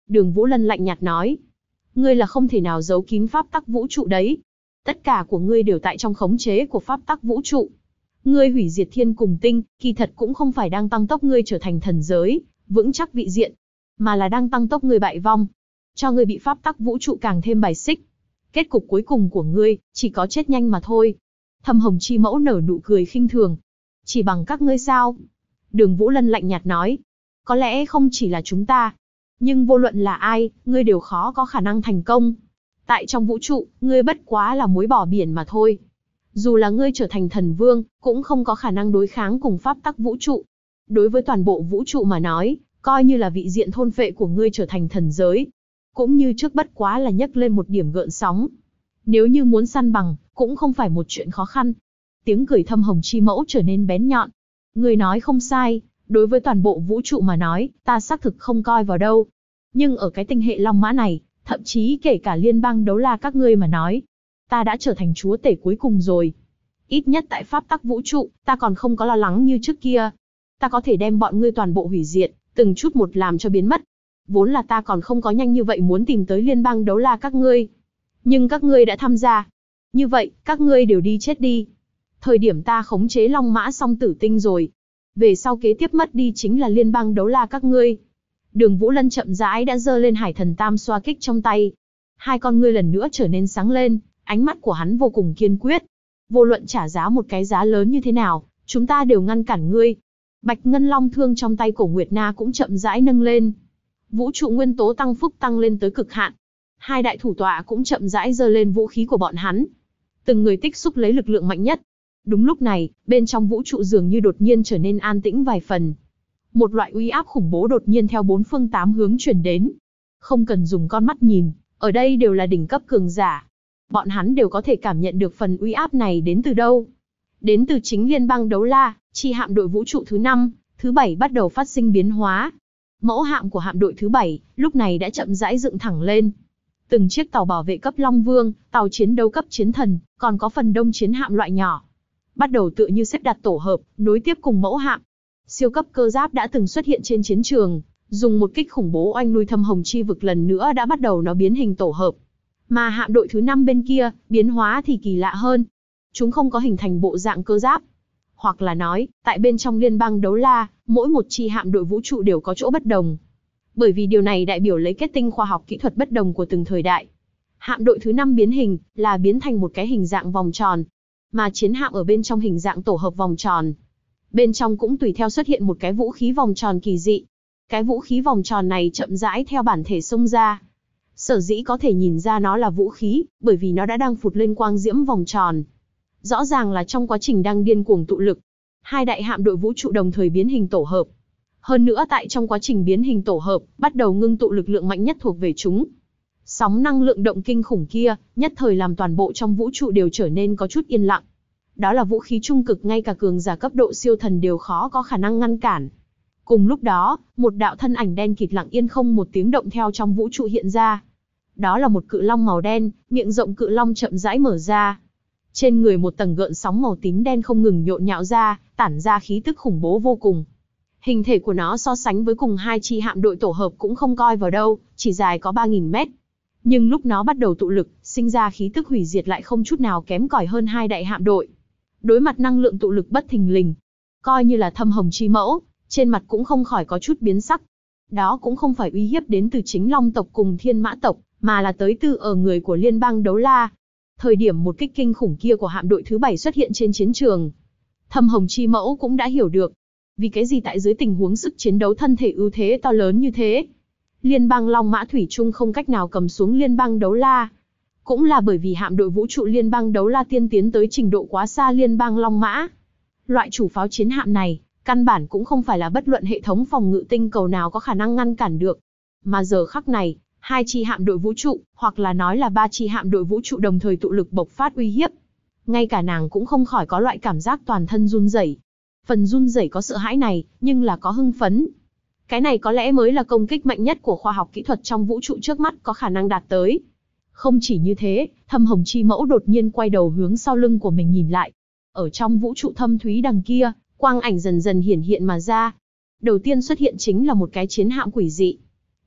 Đường Vũ Lân lạnh nhạt nói. Ngươi là không thể nào giấu kín pháp tắc vũ trụ đấy. Tất cả của ngươi đều tại trong khống chế của pháp tắc vũ trụ. Ngươi hủy diệt thiên cùng tinh, kỳ thật cũng không phải đang tăng tốc ngươi trở thành thần giới, vững chắc vị diện, mà là đang tăng tốc ngươi bại vong, cho ngươi bị pháp tắc vũ trụ càng thêm bài xích. Kết cục cuối cùng của ngươi, chỉ có chết nhanh mà thôi. Thâm Hồng Chi Mẫu nở nụ cười khinh thường. Chỉ bằng các ngươi sao? Đường Vũ Lân lạnh nhạt nói. Có lẽ không chỉ là chúng ta, nhưng vô luận là ai, ngươi đều khó có khả năng thành công. Tại trong vũ trụ, ngươi bất quá là muối bỏ biển mà thôi. Dù là ngươi trở thành thần vương, cũng không có khả năng đối kháng cùng pháp tắc vũ trụ. Đối với toàn bộ vũ trụ mà nói, coi như là vị diện thôn phệ của ngươi trở thành thần giới, cũng như trước bất quá là nhấc lên một điểm gợn sóng. Nếu như muốn săn bằng, cũng không phải một chuyện khó khăn. Tiếng cười Thâm Hồng Chi Mẫu trở nên bén nhọn. Ngươi nói không sai, đối với toàn bộ vũ trụ mà nói, ta xác thực không coi vào đâu. Nhưng ở cái tinh hệ Long Mã này, thậm chí kể cả liên bang đấu la các ngươi mà nói, ta đã trở thành chúa tể cuối cùng rồi. Ít nhất tại pháp tắc vũ trụ, ta còn không có lo lắng như trước kia. Ta có thể đem bọn ngươi toàn bộ hủy diệt, từng chút một làm cho biến mất. Vốn là ta còn không có nhanh như vậy muốn tìm tới liên bang đấu la các ngươi. Nhưng các ngươi đã tham gia. Như vậy, các ngươi đều đi chết đi. Thời điểm ta khống chế Long Mã song tử tinh rồi. Về sau kế tiếp mất đi chính là liên bang đấu la các ngươi. Đường Vũ Lân chậm rãi đã giơ lên Hải Thần Tam xoa kích trong tay. Hai con ngươi lần nữa trở nên sáng lên, ánh mắt của hắn vô cùng kiên quyết. Vô luận trả giá một cái giá lớn như thế nào, chúng ta đều ngăn cản ngươi. Bạch Ngân Long thương trong tay Cổ Nguyệt Na cũng chậm rãi nâng lên. Vũ trụ nguyên tố tăng phúc tăng lên tới cực hạn. Hai đại thủ tọa cũng chậm rãi giơ lên vũ khí của bọn hắn. Từng người tích xúc lấy lực lượng mạnh nhất. Đúng lúc này, bên trong vũ trụ dường như đột nhiên trở nên an tĩnh vài phần. Một loại uy áp khủng bố đột nhiên theo bốn phương tám hướng truyền đến. Không cần dùng con mắt nhìn, ở đây đều là đỉnh cấp cường giả. Bọn hắn đều có thể cảm nhận được phần uy áp này đến từ đâu. Đến từ chính liên bang đấu la, chi hạm đội vũ trụ thứ 5, thứ 7 bắt đầu phát sinh biến hóa. Mẫu hạm của hạm đội thứ 7, lúc này đã chậm rãi dựng thẳng lên. Từng chiếc tàu bảo vệ cấp Long Vương, tàu chiến đấu cấp Chiến Thần, còn có phần đông chiến hạm loại nhỏ. Bắt đầu tựa như xếp đặt tổ hợp, nối tiếp cùng mẫu hạm. Siêu cấp cơ giáp đã từng xuất hiện trên chiến trường, dùng một kích khủng bố oanh nuôi Thâm Hồng Chi vực lần nữa đã bắt đầu nó biến hình tổ hợp. Mà hạm đội thứ 5 bên kia, biến hóa thì kỳ lạ hơn. Chúng không có hình thành bộ dạng cơ giáp. Hoặc là nói, tại bên trong liên bang đấu la, mỗi một chi hạm đội vũ trụ đều có chỗ bất đồng. Bởi vì điều này đại biểu lấy kết tinh khoa học kỹ thuật bất đồng của từng thời đại. Hạm đội thứ 5 biến hình, là biến thành một cái hình dạng vòng tròn. Mà chiến hạm ở bên trong hình dạng tổ hợp vòng tròn. Bên trong cũng tùy theo xuất hiện một cái vũ khí vòng tròn kỳ dị. Cái vũ khí vòng tròn này chậm rãi theo bản thể xông ra. Sở dĩ có thể nhìn ra nó là vũ khí, bởi vì nó đã đang phụt lên quang diễm vòng tròn. Rõ ràng là trong quá trình đang điên cuồng tụ lực. Hai đại hạm đội vũ trụ đồng thời biến hình tổ hợp. Hơn nữa tại trong quá trình biến hình tổ hợp, bắt đầu ngưng tụ lực lượng mạnh nhất thuộc về chúng. Sóng năng lượng động kinh khủng kia, nhất thời làm toàn bộ trong vũ trụ đều trở nên có chút yên lặng. Đó là vũ khí trung cực ngay cả cường giả cấp độ siêu thần đều khó có khả năng ngăn cản. Cùng lúc đó, một đạo thân ảnh đen kịt lặng yên không một tiếng động theo trong vũ trụ hiện ra. Đó là một cự long màu đen, miệng rộng cự long chậm rãi mở ra. Trên người một tầng gợn sóng màu tím đen không ngừng nhộn nhạo ra, tản ra khí tức khủng bố vô cùng. Hình thể của nó so sánh với cùng hai chi hạm đội tổ hợp cũng không coi vào đâu, chỉ dài có 3.000 mét. Nhưng lúc nó bắt đầu tụ lực, sinh ra khí tức hủy diệt lại không chút nào kém cỏi hơn hai đại hạm đội. Đối mặt năng lượng tụ lực bất thình lình, coi như là Thâm Hồng Chi Mẫu, trên mặt cũng không khỏi có chút biến sắc. Đó cũng không phải uy hiếp đến từ chính Long tộc cùng Thiên Mã tộc, mà là tới từ ở người của liên bang đấu la. Thời điểm một kích kinh khủng kia của hạm đội thứ 7 xuất hiện trên chiến trường, Thâm Hồng Chi Mẫu cũng đã hiểu được, vì cái gì tại dưới tình huống sức chiến đấu thân thể ưu thế to lớn như thế, liên bang Long Mã Thủy Chung không cách nào cầm xuống liên bang đấu la. Cũng là bởi vì hạm đội vũ trụ liên bang đấu la tiên tiến tới trình độ quá xa liên bang Long Mã. Loại chủ pháo chiến hạm này, căn bản cũng không phải là bất luận hệ thống phòng ngự tinh cầu nào có khả năng ngăn cản được. Mà giờ khắc này, hai chi hạm đội vũ trụ, hoặc là nói là ba chi hạm đội vũ trụ đồng thời tụ lực bộc phát uy hiếp. Ngay cả nàng cũng không khỏi có loại cảm giác toàn thân run rẩy. Phần run rẩy có sợ hãi này, nhưng là có hưng phấn. Cái này có lẽ mới là công kích mạnh nhất của khoa học kỹ thuật trong vũ trụ trước mắt có khả năng đạt tới. Không chỉ như thế, Thâm Hồng Chi Mẫu đột nhiên quay đầu hướng sau lưng của mình nhìn lại. Ở trong vũ trụ thâm thúy đằng kia, quang ảnh dần dần hiển hiện mà ra. Đầu tiên xuất hiện chính là một cái chiến hạm quỷ dị.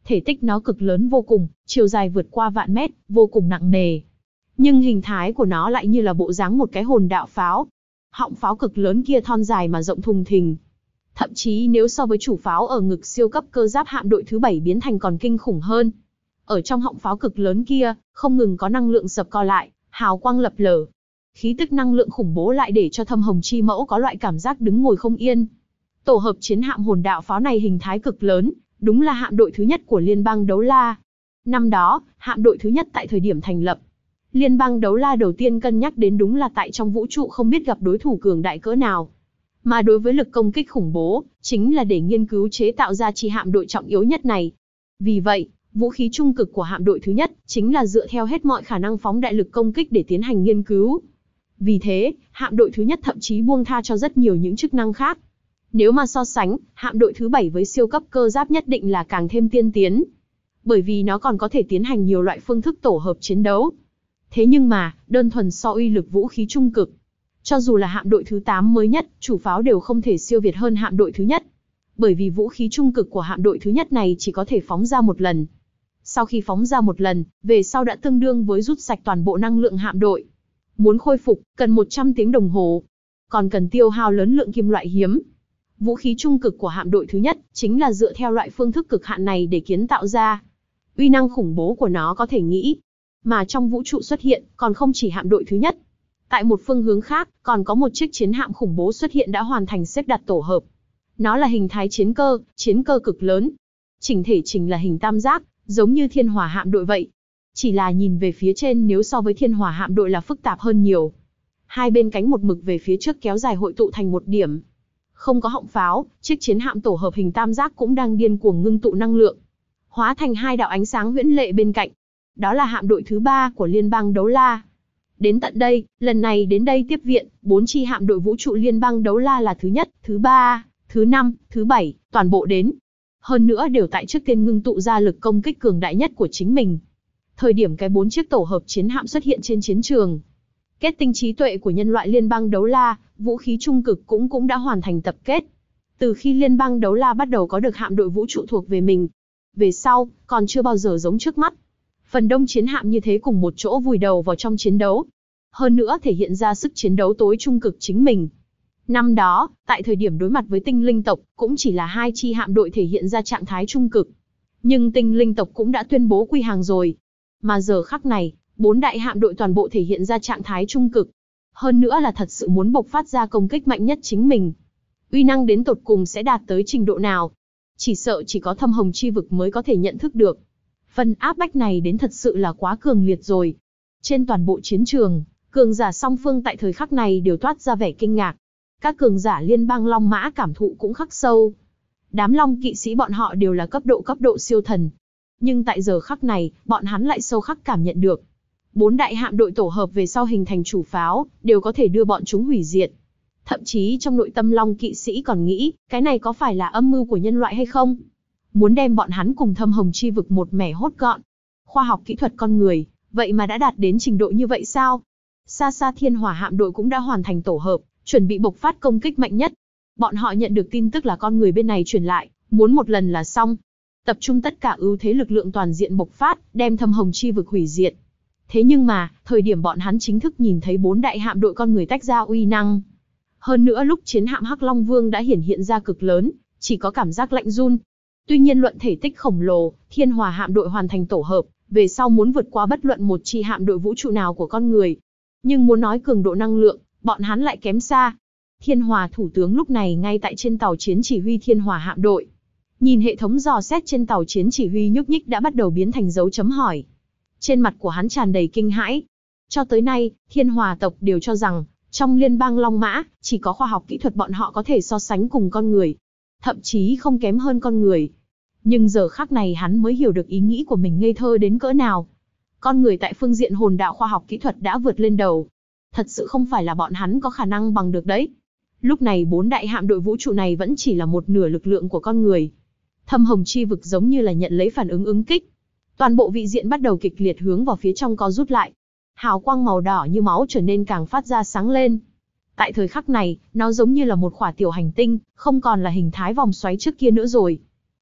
Thể tích nó cực lớn vô cùng, chiều dài vượt qua vạn mét, vô cùng nặng nề. Nhưng hình thái của nó lại như là bộ dáng một cái hồn đạo pháo. Họng pháo cực lớn kia thon dài mà rộng thùng thình. Thậm chí nếu so với chủ pháo ở ngực siêu cấp cơ giáp hạm đội thứ 7 biến thành còn kinh khủng hơn. Ở trong họng pháo cực lớn kia, không ngừng có năng lượng dập co lại, hào quang lập lờ. Khí tức năng lượng khủng bố lại để cho Thâm Hồng Chi Mẫu có loại cảm giác đứng ngồi không yên. Tổ hợp chiến hạm hồn đạo pháo này hình thái cực lớn, đúng là hạm đội thứ nhất của Liên bang Đấu La. Năm đó, hạm đội thứ nhất tại thời điểm thành lập, Liên bang Đấu La đầu tiên cân nhắc đến đúng là tại trong vũ trụ không biết gặp đối thủ cường đại cỡ nào. Mà đối với lực công kích khủng bố, chính là để nghiên cứu chế tạo ra chi hạm đội trọng yếu nhất này. Vì vậy, vũ khí trung cực của hạm đội thứ nhất chính là dựa theo hết mọi khả năng phóng đại lực công kích để tiến hành nghiên cứu. Vì thế, hạm đội thứ nhất thậm chí buông tha cho rất nhiều những chức năng khác. Nếu mà so sánh, hạm đội thứ 7 với siêu cấp cơ giáp nhất định là càng thêm tiên tiến. Bởi vì nó còn có thể tiến hành nhiều loại phương thức tổ hợp chiến đấu. Thế nhưng mà, đơn thuần so uy lực vũ khí trung cực, cho dù là hạm đội thứ 8 mới nhất, chủ pháo đều không thể siêu việt hơn hạm đội thứ nhất. Bởi vì vũ khí trung cực của hạm đội thứ nhất này chỉ có thể phóng ra một lần. Sau khi phóng ra một lần, về sau đã tương đương với rút sạch toàn bộ năng lượng hạm đội. Muốn khôi phục, cần 100 tiếng đồng hồ. Còn cần tiêu hao lớn lượng kim loại hiếm. Vũ khí trung cực của hạm đội thứ nhất chính là dựa theo loại phương thức cực hạn này để kiến tạo ra. Uy năng khủng bố của nó có thể nghĩ. Mà trong vũ trụ xuất hiện, còn không chỉ hạm đội thứ nhất. Tại một phương hướng khác, còn có một chiếc chiến hạm khủng bố xuất hiện đã hoàn thành xếp đặt tổ hợp. Nó là hình thái chiến cơ cực lớn. Chỉnh thể trình là hình tam giác, giống như thiên hỏa hạm đội vậy. Chỉ là nhìn về phía trên nếu so với thiên hỏa hạm đội là phức tạp hơn nhiều. Hai bên cánh một mực về phía trước kéo dài hội tụ thành một điểm. Không có họng pháo, chiếc chiến hạm tổ hợp hình tam giác cũng đang điên cuồng ngưng tụ năng lượng, hóa thành hai đạo ánh sáng huyễn lệ bên cạnh. Đó là hạm đội thứ 3 của Liên bang Đấu La. Đến tận đây, lần này đến đây tiếp viện, 4 chi hạm đội vũ trụ Liên bang Đấu La là thứ nhất, thứ 3, thứ 5, thứ 7, toàn bộ đến. Hơn nữa đều tại trước tiên ngưng tụ ra lực công kích cường đại nhất của chính mình. Thời điểm cái 4 chiếc tổ hợp chiến hạm xuất hiện trên chiến trường, kết tinh trí tuệ của nhân loại Liên bang Đấu La, vũ khí trung cực cũng đã hoàn thành tập kết. Từ khi Liên bang Đấu La bắt đầu có được hạm đội vũ trụ thuộc về mình, về sau, còn chưa bao giờ giống trước mắt. Phần đông chiến hạm như thế cùng một chỗ vùi đầu vào trong chiến đấu. Hơn nữa thể hiện ra sức chiến đấu tối trung cực chính mình. Năm đó, tại thời điểm đối mặt với tinh linh tộc, cũng chỉ là 2 chi hạm đội thể hiện ra trạng thái trung cực. Nhưng tinh linh tộc cũng đã tuyên bố quy hàng rồi. Mà giờ khắc này, 4 đại hạm đội toàn bộ thể hiện ra trạng thái trung cực. Hơn nữa là thật sự muốn bộc phát ra công kích mạnh nhất chính mình. Uy năng đến tột cùng sẽ đạt tới trình độ nào? Chỉ sợ chỉ có Thâm Hồng Chi Vực mới có thể nhận thức được. Phần áp bách này đến thật sự là quá cường liệt rồi. Trên toàn bộ chiến trường, cường giả song phương tại thời khắc này đều toát ra vẻ kinh ngạc. Các cường giả Liên bang Long Mã cảm thụ cũng khắc sâu. Đám Long kỵ sĩ bọn họ đều là cấp độ siêu thần. Nhưng tại giờ khắc này, bọn hắn lại sâu khắc cảm nhận được. 4 đại hạm đội tổ hợp về sau hình thành chủ pháo, đều có thể đưa bọn chúng hủy diệt. Thậm chí trong nội tâm Long kỵ sĩ còn nghĩ, cái này có phải là âm mưu của nhân loại hay không? Muốn đem bọn hắn cùng Thâm Hồng Chi Vực một mẻ hốt gọn. Khoa học kỹ thuật con người, vậy mà đã đạt đến trình độ như vậy sao? Xa xa thiên hỏa hạm đội cũng đã hoàn thành tổ hợp, chuẩn bị bộc phát công kích mạnh nhất. Bọn họ nhận được tin tức là con người bên này truyền lại, muốn một lần là xong. Tập trung tất cả ưu thế lực lượng toàn diện bộc phát, đem Thâm Hồng Chi Vực hủy diệt. Thế nhưng mà, thời điểm bọn hắn chính thức nhìn thấy 4 đại hạm đội con người tách ra uy năng. Hơn nữa lúc chiến hạm Hắc Long Vương đã hiện ra cực lớn, chỉ có cảm giác lạnh run. Tuy nhiên luận thể tích khổng lồ, thiên hỏa hạm đội hoàn thành tổ hợp, về sau muốn vượt qua bất luận một chi hạm đội vũ trụ nào của con người. Nhưng muốn nói cường độ năng lượng, bọn hắn lại kém xa. Thiên hỏa thủ tướng lúc này ngay tại trên tàu chiến chỉ huy thiên hỏa hạm đội. Nhìn hệ thống dò xét trên tàu chiến chỉ huy nhúc nhích đã bắt đầu biến thành dấu chấm hỏi. Trên mặt của hắn tràn đầy kinh hãi. Cho tới nay, thiên hỏa tộc đều cho rằng, trong liên bang Long Mã, chỉ có khoa học kỹ thuật bọn họ có thể so sánh cùng con người. Thậm chí không kém hơn con người. Nhưng giờ khắc này hắn mới hiểu được ý nghĩ của mình ngây thơ đến cỡ nào. Con người tại phương diện hồn đạo khoa học kỹ thuật đã vượt lên đầu. Thật sự không phải là bọn hắn có khả năng bằng được đấy. Lúc này 4 đại hạm đội vũ trụ này vẫn chỉ là một nửa lực lượng của con người. Thâm Hồng Chi Vực giống như là nhận lấy phản ứng ứng kích. Toàn bộ vị diện bắt đầu kịch liệt hướng vào phía trong co rút lại. Hào quang màu đỏ như máu trở nên càng phát ra sáng lên. Tại thời khắc này, nó giống như là một khỏa tiểu hành tinh, không còn là hình thái vòng xoáy trước kia nữa rồi.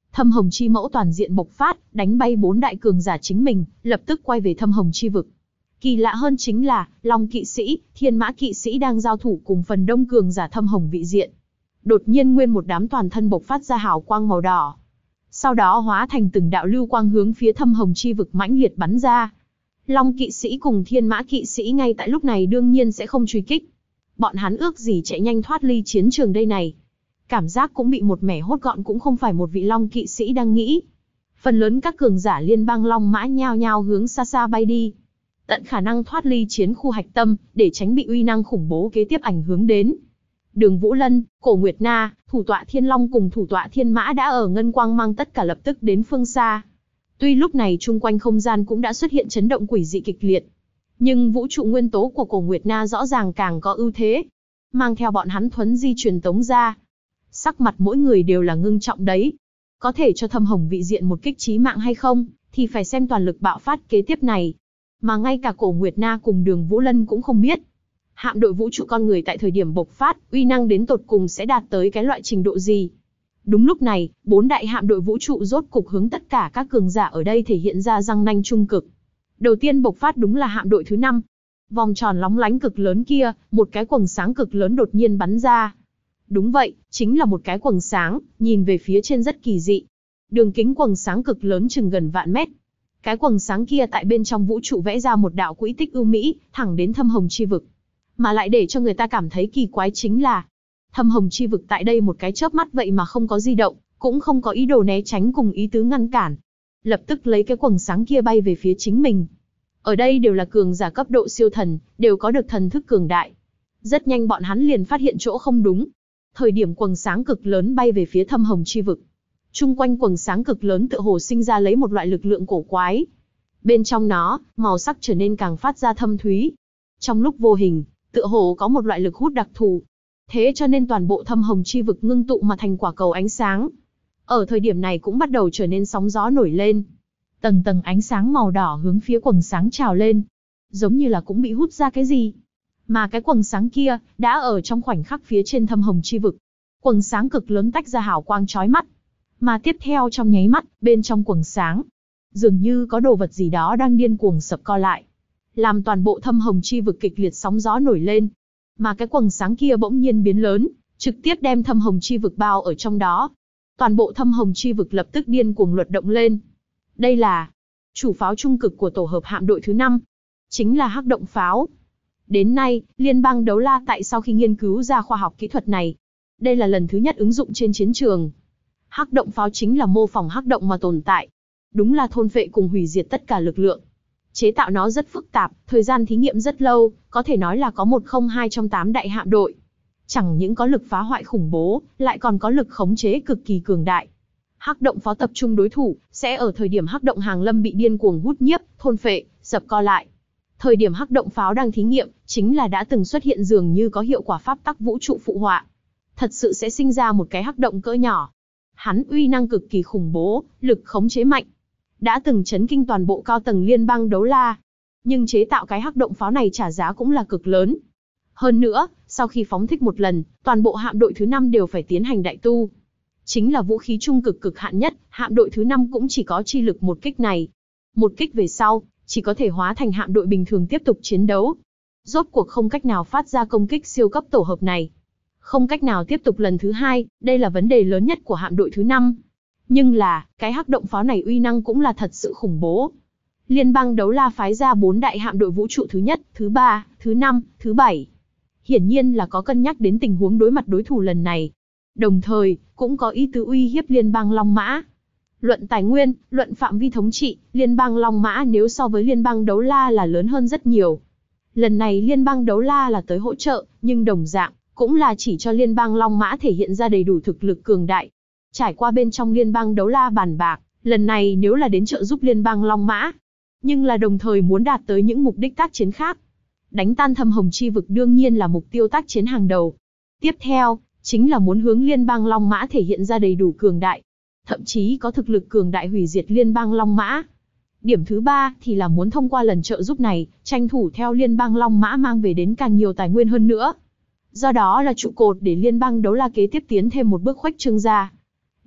Thâm Hồng Chi Mẫu toàn diện bộc phát, đánh bay 4 đại cường giả chính mình, lập tức quay về Thâm Hồng Chi vực. Kỳ lạ hơn chính là, Long Kỵ Sĩ, Thiên Mã Kỵ Sĩ đang giao thủ cùng phần đông cường giả Thâm Hồng vị diện. Đột nhiên nguyên một đám toàn thân bộc phát ra hào quang màu đỏ. Sau đó hóa thành từng đạo lưu quang hướng phía Thâm Hồng Chi vực mãnh liệt bắn ra. Long Kỵ Sĩ cùng Thiên Mã Kỵ Sĩ ngay tại lúc này đương nhiên sẽ không truy kích. Bọn hắn ước gì chạy nhanh thoát ly chiến trường đây này. Cảm giác cũng bị một mẻ hốt gọn cũng không phải một vị Long Kỵ Sĩ đang nghĩ. Phần lớn các cường giả liên bang Long Mã nhao nhao hướng xa xa bay đi. Tận khả năng thoát ly chiến khu hạch tâm, để tránh bị uy năng khủng bố kế tiếp ảnh hưởng đến. Đường Vũ Lân, Cổ Nguyệt Na, thủ tọa Thiên Long cùng thủ tọa Thiên Mã đã ở ngân quang mang tất cả lập tức đến phương xa. Tuy lúc này chung quanh không gian cũng đã xuất hiện chấn động quỷ dị kịch liệt, nhưng vũ trụ nguyên tố của Cổ Nguyệt Na rõ ràng càng có ưu thế. Mang theo bọn hắn thuấn di truyền tống ra. Sắc mặt mỗi người đều là ngưng trọng đấy. Có thể cho Thâm Hồng vị diện một kích chí mạng hay không, thì phải xem toàn lực bạo phát kế tiếp này. Mà ngay cả Cổ Nguyệt Na cùng Đường Vũ Lân cũng không biết. Hạm đội vũ trụ con người tại thời điểm bộc phát, uy năng đến tột cùng sẽ đạt tới cái loại trình độ gì. Đúng lúc này, 4 đại hạm đội vũ trụ rốt cục hướng tất cả các cường giả ở đây thể hiện ra răng nanh trung cực. Đầu tiên bộc phát đúng là hạm đội thứ 5. Vòng tròn lóng lánh cực lớn kia, một cái quầng sáng cực lớn đột nhiên bắn ra. Đúng vậy, chính là một cái quầng sáng, nhìn về phía trên rất kỳ dị. Đường kính quầng sáng cực lớn chừng gần vạn mét. Cái quầng sáng kia tại bên trong vũ trụ vẽ ra một đạo quỹ tích ưu mỹ, thẳng đến Thâm Hồng Chi vực. Mà lại để cho người ta cảm thấy kỳ quái chính là, Thâm Hồng Chi vực tại đây một cái chớp mắt vậy mà không có di động, cũng không có ý đồ né tránh cùng ý tứ ngăn cản. Lập tức lấy cái quầng sáng kia bay về phía chính mình. Ở đây đều là cường giả cấp độ siêu thần, đều có được thần thức cường đại. Rất nhanh bọn hắn liền phát hiện chỗ không đúng. Thời điểm quầng sáng cực lớn bay về phía Thâm Hồng Chi vực, chung quanh quầng sáng cực lớn tựa hồ sinh ra lấy một loại lực lượng cổ quái. Bên trong nó, màu sắc trở nên càng phát ra thâm thúy. Trong lúc vô hình, tựa hồ có một loại lực hút đặc thù. Thế cho nên toàn bộ Thâm Hồng Chi vực ngưng tụ mà thành quả cầu ánh sáng. Ở thời điểm này cũng bắt đầu trở nên sóng gió nổi lên. Tầng tầng ánh sáng màu đỏ hướng phía quầng sáng trào lên. Giống như là cũng bị hút ra cái gì. Mà cái quầng sáng kia, đã ở trong khoảnh khắc phía trên Thâm Hồng Chi vực. Quầng sáng cực lớn tách ra hào quang chói mắt. Mà tiếp theo trong nháy mắt, bên trong quầng sáng, dường như có đồ vật gì đó đang điên cuồng sập co lại. Làm toàn bộ Thâm Hồng Chi vực kịch liệt sóng gió nổi lên. Mà cái quầng sáng kia bỗng nhiên biến lớn, trực tiếp đem Thâm Hồng Chi vực bao ở trong đó. Toàn bộ Thâm Hồng Chi vực lập tức điên cuồng luật động lên. Đây là chủ pháo trung cực của tổ hợp hạm đội thứ 5. Chính là hắc động pháo. Đến nay, Liên bang Đấu La tại sau khi nghiên cứu ra khoa học kỹ thuật này, đây là lần thứ nhất ứng dụng trên chiến trường. Hắc động pháo chính là mô phỏng hắc động mà tồn tại. Đúng là thôn phệ cùng hủy diệt tất cả lực lượng. Chế tạo nó rất phức tạp, thời gian thí nghiệm rất lâu, có thể nói là có 102 trong 8 đại hạm đội. Chẳng những có lực phá hoại khủng bố, lại còn có lực khống chế cực kỳ cường đại. Hắc động pháo tập trung đối thủ, sẽ ở thời điểm hắc động hàng lâm bị điên cuồng hút nhiếp, thôn phệ, dập co lại. Thời điểm hắc động pháo đang thí nghiệm, chính là đã từng xuất hiện dường như có hiệu quả pháp tắc vũ trụ phụ họa. Thật sự sẽ sinh ra một cái hắc động cỡ nhỏ. Hắn uy năng cực kỳ khủng bố, lực khống chế mạnh. Đã từng chấn kinh toàn bộ cao tầng Liên bang Đấu La. Nhưng chế tạo cái hắc động pháo này trả giá cũng là cực lớn. Hơn nữa, sau khi phóng thích một lần, toàn bộ hạm đội thứ 5 đều phải tiến hành đại tu. Chính là vũ khí trung cực cực hạn nhất, hạm đội thứ 5 cũng chỉ có chi lực một kích này. Một kích về sau, chỉ có thể hóa thành hạm đội bình thường tiếp tục chiến đấu. Rốt cuộc không cách nào phát ra công kích siêu cấp tổ hợp này. Không cách nào tiếp tục lần thứ 2, đây là vấn đề lớn nhất của hạm đội thứ 5. Nhưng là, cái hắc động pháo này uy năng cũng là thật sự khủng bố. Liên bang Đấu La phái ra 4 đại hạm đội vũ trụ thứ nhất, thứ 3, thứ 5, thứ 7. Hiển nhiên là có cân nhắc đến tình huống đối mặt đối thủ lần này. Đồng thời, cũng có ý tứ uy hiếp Liên bang Long Mã. Luận tài nguyên, luận phạm vi thống trị, Liên bang Long Mã nếu so với Liên bang Đấu La là lớn hơn rất nhiều. Lần này Liên bang Đấu La là tới hỗ trợ, nhưng đồng dạng, cũng là chỉ cho Liên bang Long Mã thể hiện ra đầy đủ thực lực cường đại. Trải qua bên trong Liên bang Đấu La bàn bạc, lần này nếu là đến trợ giúp Liên bang Long Mã, nhưng là đồng thời muốn đạt tới những mục đích tác chiến khác. Đánh tan Thâm Hồng Chi vực đương nhiên là mục tiêu tác chiến hàng đầu. Tiếp theo, chính là muốn hướng Liên bang Long Mã thể hiện ra đầy đủ cường đại. Thậm chí có thực lực cường đại hủy diệt Liên bang Long Mã. Điểm thứ 3 thì là muốn thông qua lần trợ giúp này, tranh thủ theo Liên bang Long Mã mang về đến càng nhiều tài nguyên hơn nữa. Do đó là trụ cột để Liên bang Đấu La kế tiếp tiến thêm một bước khuếch trương ra.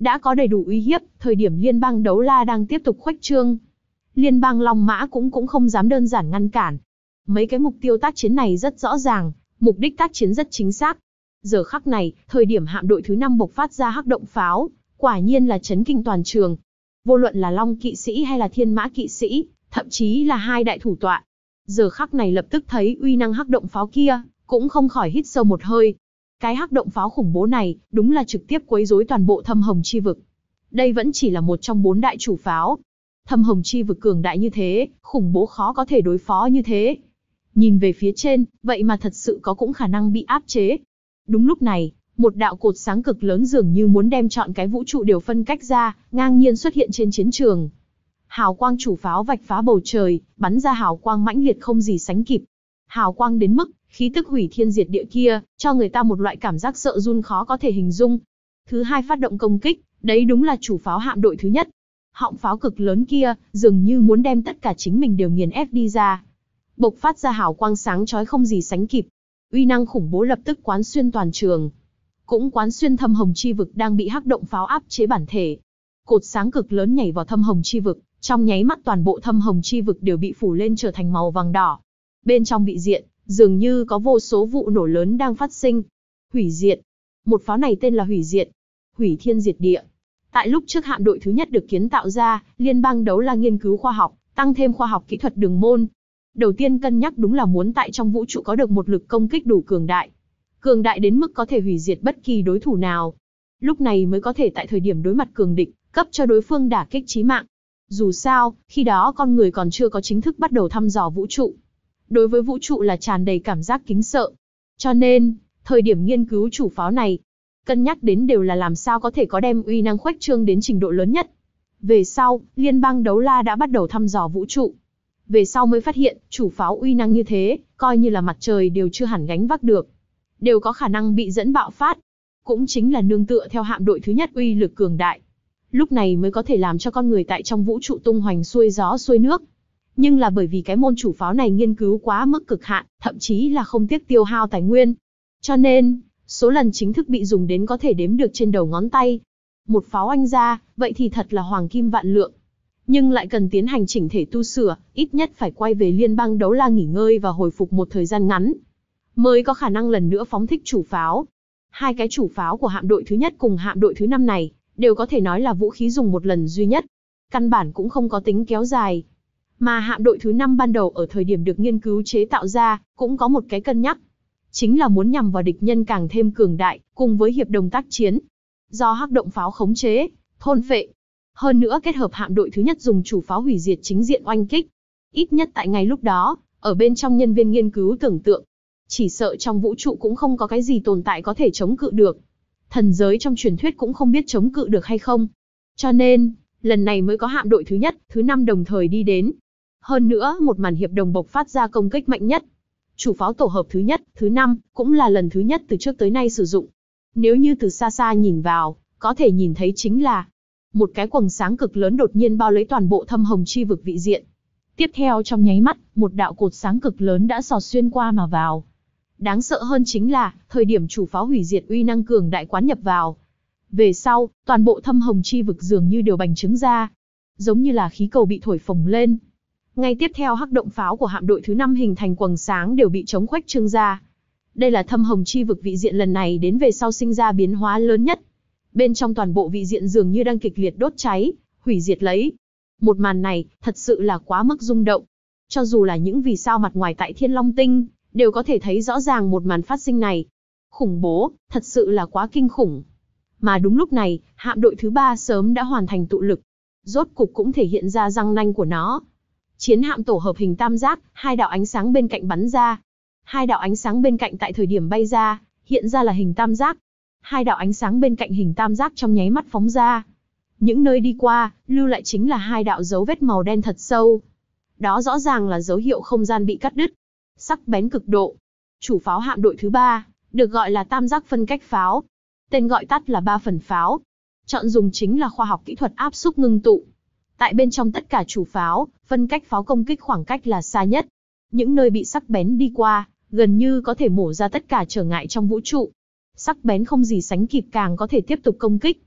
đã có đầy đủ uy hiếp, thời điểm liên bang đấu la đang tiếp tục khuếch trương. Liên bang Long Mã cũng không dám đơn giản ngăn cản. Mấy cái mục tiêu tác chiến này rất rõ ràng, mục đích tác chiến rất chính xác. Giờ khắc này, thời điểm hạm đội thứ 5 bộc phát ra hắc động pháo, quả nhiên là chấn kinh toàn trường. Vô luận là Long kỵ sĩ hay là Thiên Mã kỵ sĩ, thậm chí là hai đại thủ tọa. Giờ khắc này lập tức thấy uy năng hắc động pháo kia, cũng không khỏi hít sâu một hơi. Cái hắc động pháo khủng bố này, đúng là trực tiếp quấy rối toàn bộ Thâm Hồng chi vực. Đây vẫn chỉ là một trong 4 đại chủ pháo. Thâm Hồng chi vực cường đại như thế, khủng bố khó có thể đối phó như thế. Nhìn về phía trên, vậy mà thật sự có cũng khả năng bị áp chế. Đúng lúc này, một đạo cột sáng cực lớn dường như muốn đem trọn cái vũ trụ đều phân cách ra, ngang nhiên xuất hiện trên chiến trường. Hào quang chủ pháo vạch phá bầu trời, bắn ra hào quang mãnh liệt không gì sánh kịp. Hào quang đến mức, khí tức hủy thiên diệt địa kia, cho người ta một loại cảm giác sợ run khó có thể hình dung. Thứ hai phát động công kích, đấy đúng là chủ pháo hạm đội thứ nhất. Họng pháo cực lớn kia, dường như muốn đem tất cả chính mình đều nghiền ép đi ra. Bộc phát ra hào quang sáng chói không gì sánh kịp. Uy năng khủng bố lập tức quán xuyên toàn trường. Cũng quán xuyên Thâm Hồng chi vực đang bị hắc động pháo áp chế bản thể. Cột sáng cực lớn nhảy vào Thâm Hồng chi vực, trong nháy mắt toàn bộ Thâm Hồng chi vực đều bị phủ lên trở thành màu vàng đỏ. Bên trong vị diện, dường như có vô số vụ nổ lớn đang phát sinh. Hủy diệt. Một pháo này tên là hủy diệt. Hủy thiên diệt địa. Tại lúc trước hạm đội thứ nhất được kiến tạo ra, liên bang đấu la nghiên cứu khoa học, tăng thêm khoa học kỹ thuật đường môn. Đầu tiên cân nhắc đúng là muốn tại trong vũ trụ có được một lực công kích đủ cường đại. Cường đại đến mức có thể hủy diệt bất kỳ đối thủ nào. Lúc này mới có thể tại thời điểm đối mặt cường địch, cấp cho đối phương đả kích chí mạng. Dù sao, khi đó con người còn chưa có chính thức bắt đầu thăm dò vũ trụ. Đối với vũ trụ là tràn đầy cảm giác kính sợ. Cho nên, thời điểm nghiên cứu chủ pháo này, cân nhắc đến đều là làm sao có thể có đem uy năng khuếch trương đến trình độ lớn nhất. Về sau, liên bang đấu la đã bắt đầu thăm dò vũ trụ. Về sau mới phát hiện, chủ pháo uy năng như thế, coi như là mặt trời đều chưa hẳn gánh vác được. Đều có khả năng bị dẫn bạo phát. Cũng chính là nương tựa theo hạm đội thứ nhất uy lực cường đại. Lúc này mới có thể làm cho con người tại trong vũ trụ tung hoành xuôi gió xuôi nước. Nhưng là bởi vì cái môn chủ pháo này nghiên cứu quá mức cực hạn, thậm chí là không tiếc tiêu hao tài nguyên. Cho nên, số lần chính thức bị dùng đến có thể đếm được trên đầu ngón tay. Một pháo oanh ra, vậy thì thật là hoàng kim vạn lượng. Nhưng lại cần tiến hành chỉnh thể tu sửa, ít nhất phải quay về liên bang đấu la nghỉ ngơi và hồi phục một thời gian ngắn. Mới có khả năng lần nữa phóng thích chủ pháo. Hai cái chủ pháo của hạm đội thứ nhất cùng hạm đội thứ 5 này, đều có thể nói là vũ khí dùng một lần duy nhất. Căn bản cũng không có tính kéo dài. Mà hạm đội thứ 5 ban đầu ở thời điểm được nghiên cứu chế tạo ra, cũng có một cái cân nhắc. Chính là muốn nhằm vào địch nhân càng thêm cường đại, cùng với hiệp đồng tác chiến. Do hắc động pháo khống chế, thôn phệ. Hơn nữa kết hợp hạm đội thứ nhất dùng chủ pháo hủy diệt chính diện oanh kích. Ít nhất tại ngay lúc đó, ở bên trong nhân viên nghiên cứu tưởng tượng, chỉ sợ trong vũ trụ cũng không có cái gì tồn tại có thể chống cự được. Thần giới trong truyền thuyết cũng không biết chống cự được hay không. Cho nên, lần này mới có hạm đội thứ nhất, thứ 5 đồng thời đi đến. Hơn nữa, một màn hiệp đồng bộc phát ra công kích mạnh nhất. Chủ pháo tổ hợp thứ nhất, thứ 5, cũng là lần thứ nhất từ trước tới nay sử dụng. Nếu như từ xa xa nhìn vào, có thể nhìn thấy chính là một cái quầng sáng cực lớn đột nhiên bao lấy toàn bộ Thâm Hồng chi vực vị diện. Tiếp theo trong nháy mắt, một đạo cột sáng cực lớn đã xò xuyên qua mà vào. Đáng sợ hơn chính là, thời điểm chủ pháo hủy diệt uy năng cường đại quán nhập vào. Về sau, toàn bộ Thâm Hồng chi vực dường như đều bành trướng ra. Giống như là khí cầu bị thổi phồng lên. Ngay tiếp theo hắc động pháo của hạm đội thứ 5 hình thành quầng sáng đều bị chống khuếch trương ra. Đây là Thâm Hồng chi vực vị diện lần này đến về sau sinh ra biến hóa lớn nhất. Bên trong toàn bộ vị diện dường như đang kịch liệt đốt cháy, hủy diệt lấy. Một màn này, thật sự là quá mức rung động. Cho dù là những vì sao mặt ngoài tại Thiên Long Tinh, đều có thể thấy rõ ràng một màn phát sinh này. Khủng bố, thật sự là quá kinh khủng. Mà đúng lúc này, hạm đội thứ 3 sớm đã hoàn thành tụ lực. Rốt cục cũng thể hiện ra răng nanh của nó. Chiến hạm tổ hợp hình tam giác, hai đạo ánh sáng bên cạnh bắn ra. Hai đạo ánh sáng bên cạnh tại thời điểm bay ra, hiện ra là hình tam giác. Hai đạo ánh sáng bên cạnh hình tam giác trong nháy mắt phóng ra. Những nơi đi qua, lưu lại chính là hai đạo dấu vết màu đen thật sâu. Đó rõ ràng là dấu hiệu không gian bị cắt đứt. Sắc bén cực độ. Chủ pháo hạm đội thứ 3, được gọi là tam giác phân cách pháo. Tên gọi tắt là 3 phần pháo. Chọn dùng chính là khoa học kỹ thuật áp xúc ngưng tụ. Tại bên trong tất cả chủ pháo, phân cách pháo công kích khoảng cách là xa nhất. Những nơi bị sắc bén đi qua, gần như có thể mổ ra tất cả trở ngại trong vũ trụ. Sắc bén không gì sánh kịp càng có thể tiếp tục công kích.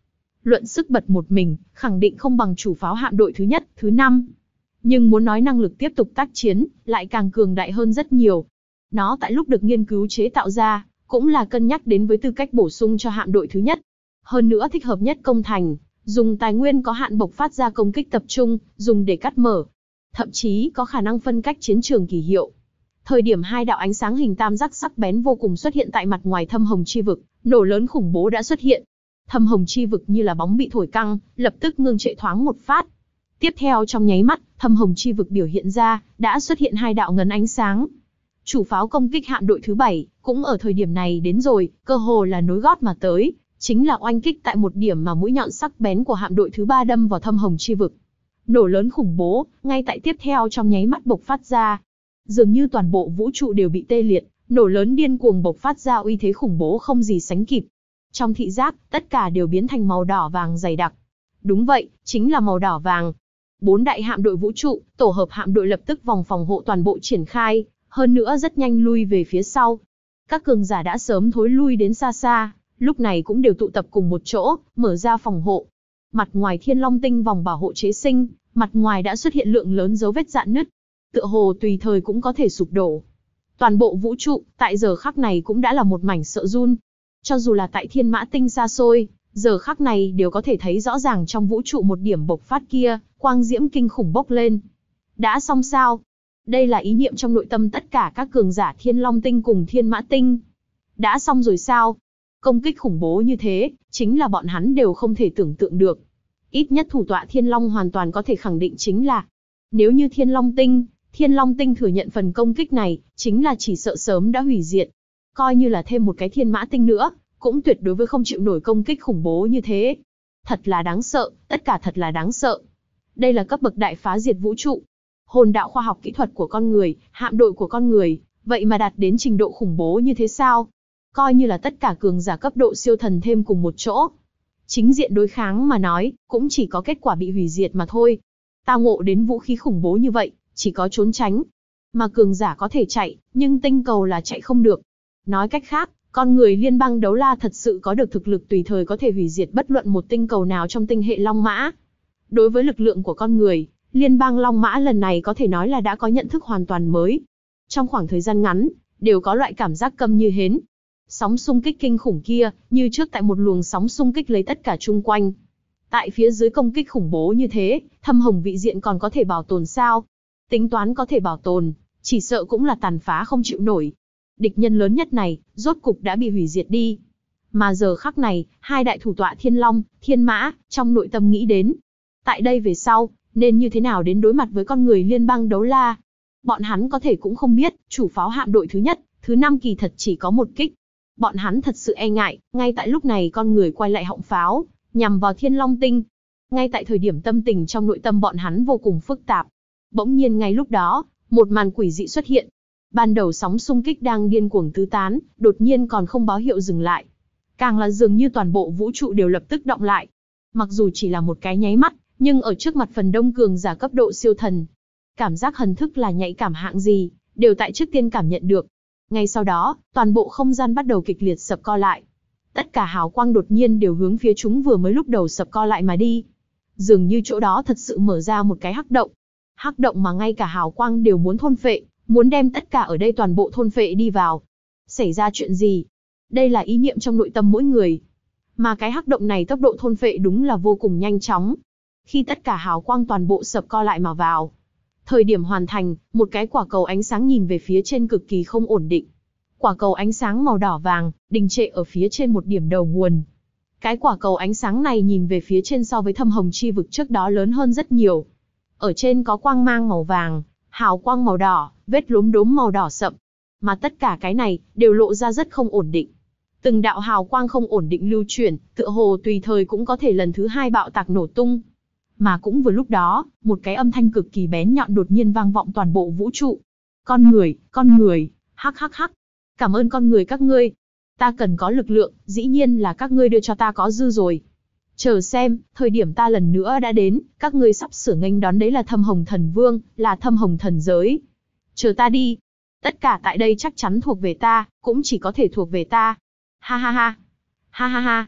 Luận sức bật một mình, khẳng định không bằng chủ pháo hạm đội thứ nhất, thứ năm. Nhưng muốn nói năng lực tiếp tục tác chiến, lại càng cường đại hơn rất nhiều. Nó tại lúc được nghiên cứu chế tạo ra, cũng là cân nhắc đến với tư cách bổ sung cho hạm đội thứ nhất. Hơn nữa thích hợp nhất công thành, dùng tài nguyên có hạn bộc phát ra công kích tập trung, dùng để cắt mở. Thậm chí có khả năng phân cách chiến trường kỳ hiệu. Thời điểm hai đạo ánh sáng hình tam giác sắc bén vô cùng xuất hiện tại mặt ngoài thâm hồng chi vực, nổ lớn khủng bố đã xuất hiện. Thâm hồng chi vực như là bóng bị thổi căng, lập tức ngưng trệ thoáng một phát. Tiếp theo trong nháy mắt, thâm hồng chi vực biểu hiện ra, đã xuất hiện hai đạo ngấn ánh sáng. Chủ pháo công kích hạm đội thứ 7, cũng ở thời điểm này đến rồi, cơ hồ là nối gót mà tới, chính là oanh kích tại một điểm mà mũi nhọn sắc bén của hạm đội thứ 3 đâm vào thâm hồng chi vực. Nổ lớn khủng bố, ngay tại tiếp theo trong nháy mắt bộc phát ra. Dường như toàn bộ vũ trụ đều bị tê liệt, nổ lớn điên cuồng bộc phát ra uy thế khủng bố không gì sánh kịp. Trong thị giác, tất cả đều biến thành màu đỏ vàng dày đặc. Đúng vậy, chính là màu đỏ vàng. 4 đại hạm đội vũ trụ, tổ hợp hạm đội lập tức vòng phòng hộ toàn bộ triển khai, hơn nữa rất nhanh lui về phía sau. Các cường giả đã sớm thối lui đến xa xa, lúc này cũng đều tụ tập cùng một chỗ, mở ra phòng hộ. Mặt ngoài Thiên Long Tinh vòng bảo hộ chế sinh, mặt ngoài đã xuất hiện lượng lớn dấu vết rạn nứt, tựa hồ tùy thời cũng có thể sụp đổ. Toàn bộ vũ trụ, tại giờ khắc này cũng đã là một mảnh sợ run. Cho dù là tại Thiên Mã Tinh xa xôi, giờ khắc này đều có thể thấy rõ ràng trong vũ trụ một điểm bộc phát kia, quang diễm kinh khủng bốc lên. Đã xong sao? Đây là ý niệm trong nội tâm tất cả các cường giả Thiên Long Tinh cùng Thiên Mã Tinh. Đã xong rồi sao? Công kích khủng bố như thế, chính là bọn hắn đều không thể tưởng tượng được. Ít nhất thủ tọa Thiên Long hoàn toàn có thể khẳng định chính là, nếu như Thiên Long Tinh thừa nhận phần công kích này, chính là chỉ sợ sớm đã hủy diệt. Coi như là thêm một cái Thiên Mã Tinh nữa, cũng tuyệt đối với không chịu nổi công kích khủng bố như thế. Thật là đáng sợ, tất cả thật là đáng sợ. Đây là cấp bậc đại phá diệt vũ trụ. Hồn đạo khoa học kỹ thuật của con người, hạm đội của con người, vậy mà đạt đến trình độ khủng bố như thế sao? Coi như là tất cả cường giả cấp độ siêu thần thêm cùng một chỗ. Chính diện đối kháng mà nói, cũng chỉ có kết quả bị hủy diệt mà thôi. Tao ngộ đến vũ khí khủng bố như vậy, chỉ có trốn tránh. Mà cường giả có thể chạy, nhưng tinh cầu là chạy không được. Nói cách khác, con người liên bang đấu la thật sự có được thực lực tùy thời có thể hủy diệt bất luận một tinh cầu nào trong tinh hệ Long Mã. Đối với lực lượng của con người, liên bang Long Mã lần này có thể nói là đã có nhận thức hoàn toàn mới. Trong khoảng thời gian ngắn, đều có loại cảm giác câm như hến. Sóng xung kích kinh khủng kia, như trước tại một luồng sóng xung kích lấy tất cả chung quanh. Tại phía dưới công kích khủng bố như thế, thâm hồng vị diện còn có thể bảo tồn sao? Tính toán có thể bảo tồn, chỉ sợ cũng là tàn phá không chịu nổi. Địch nhân lớn nhất này, rốt cục đã bị hủy diệt đi. Mà giờ khắc này, hai đại thủ tọa Thiên Long, Thiên Mã, trong nội tâm nghĩ đến. Tại đây về sau, nên như thế nào đến đối mặt với con người liên bang đấu la? Bọn hắn có thể cũng không biết, chủ pháo hạm đội thứ nhất, thứ 5 kỳ thật chỉ có một kích. Bọn hắn thật sự e ngại, ngay tại lúc này con người quay lại họng pháo, nhằm vào Thiên Long Tinh. Ngay tại thời điểm tâm tình trong nội tâm bọn hắn vô cùng phức tạp. Bỗng nhiên ngay lúc đó, một màn quỷ dị xuất hiện. Ban đầu sóng xung kích đang điên cuồng tứ tán, đột nhiên còn không báo hiệu dừng lại. Càng là dường như toàn bộ vũ trụ đều lập tức động lại. Mặc dù chỉ là một cái nháy mắt, nhưng ở trước mặt phần đông cường giả cấp độ siêu thần, cảm giác thần thức là nhạy cảm hạng gì, đều tại trước tiên cảm nhận được. Ngay sau đó, toàn bộ không gian bắt đầu kịch liệt sập co lại. Tất cả hào quang đột nhiên đều hướng phía chúng vừa mới lúc đầu sập co lại mà đi. Dường như chỗ đó thật sự mở ra một cái hắc động. Hắc động mà ngay cả hào quang đều muốn thôn phệ, muốn đem tất cả ở đây toàn bộ thôn phệ đi vào. Xảy ra chuyện gì? Đây là ý niệm trong nội tâm mỗi người. Mà cái hắc động này tốc độ thôn phệ đúng là vô cùng nhanh chóng. Khi tất cả hào quang toàn bộ sập co lại mà vào, thời điểm hoàn thành, một cái quả cầu ánh sáng nhìn về phía trên cực kỳ không ổn định. Quả cầu ánh sáng màu đỏ vàng, đình trệ ở phía trên một điểm đầu nguồn. Cái quả cầu ánh sáng này nhìn về phía trên so với thâm hồng chi vực trước đó lớn hơn rất nhiều. Ở trên có quang mang màu vàng, hào quang màu đỏ, vết lốm đốm màu đỏ sậm. Mà tất cả cái này, đều lộ ra rất không ổn định. Từng đạo hào quang không ổn định lưu chuyển, tựa hồ tùy thời cũng có thể lần thứ 2 bạo tạc nổ tung. Mà cũng vừa lúc đó, một cái âm thanh cực kỳ bén nhọn đột nhiên vang vọng toàn bộ vũ trụ. Con người, hắc hắc hắc. Cảm ơn con người các ngươi. Ta cần có lực lượng, dĩ nhiên là các ngươi đưa cho ta có dư rồi. Chờ xem, thời điểm ta lần nữa đã đến, các ngươi sắp sửa nghênh đón đấy là Thâm Hồng Thần Vương, là Thâm Hồng Thần Giới. Chờ ta đi. Tất cả tại đây chắc chắn thuộc về ta, cũng chỉ có thể thuộc về ta. Ha ha ha. Ha ha ha.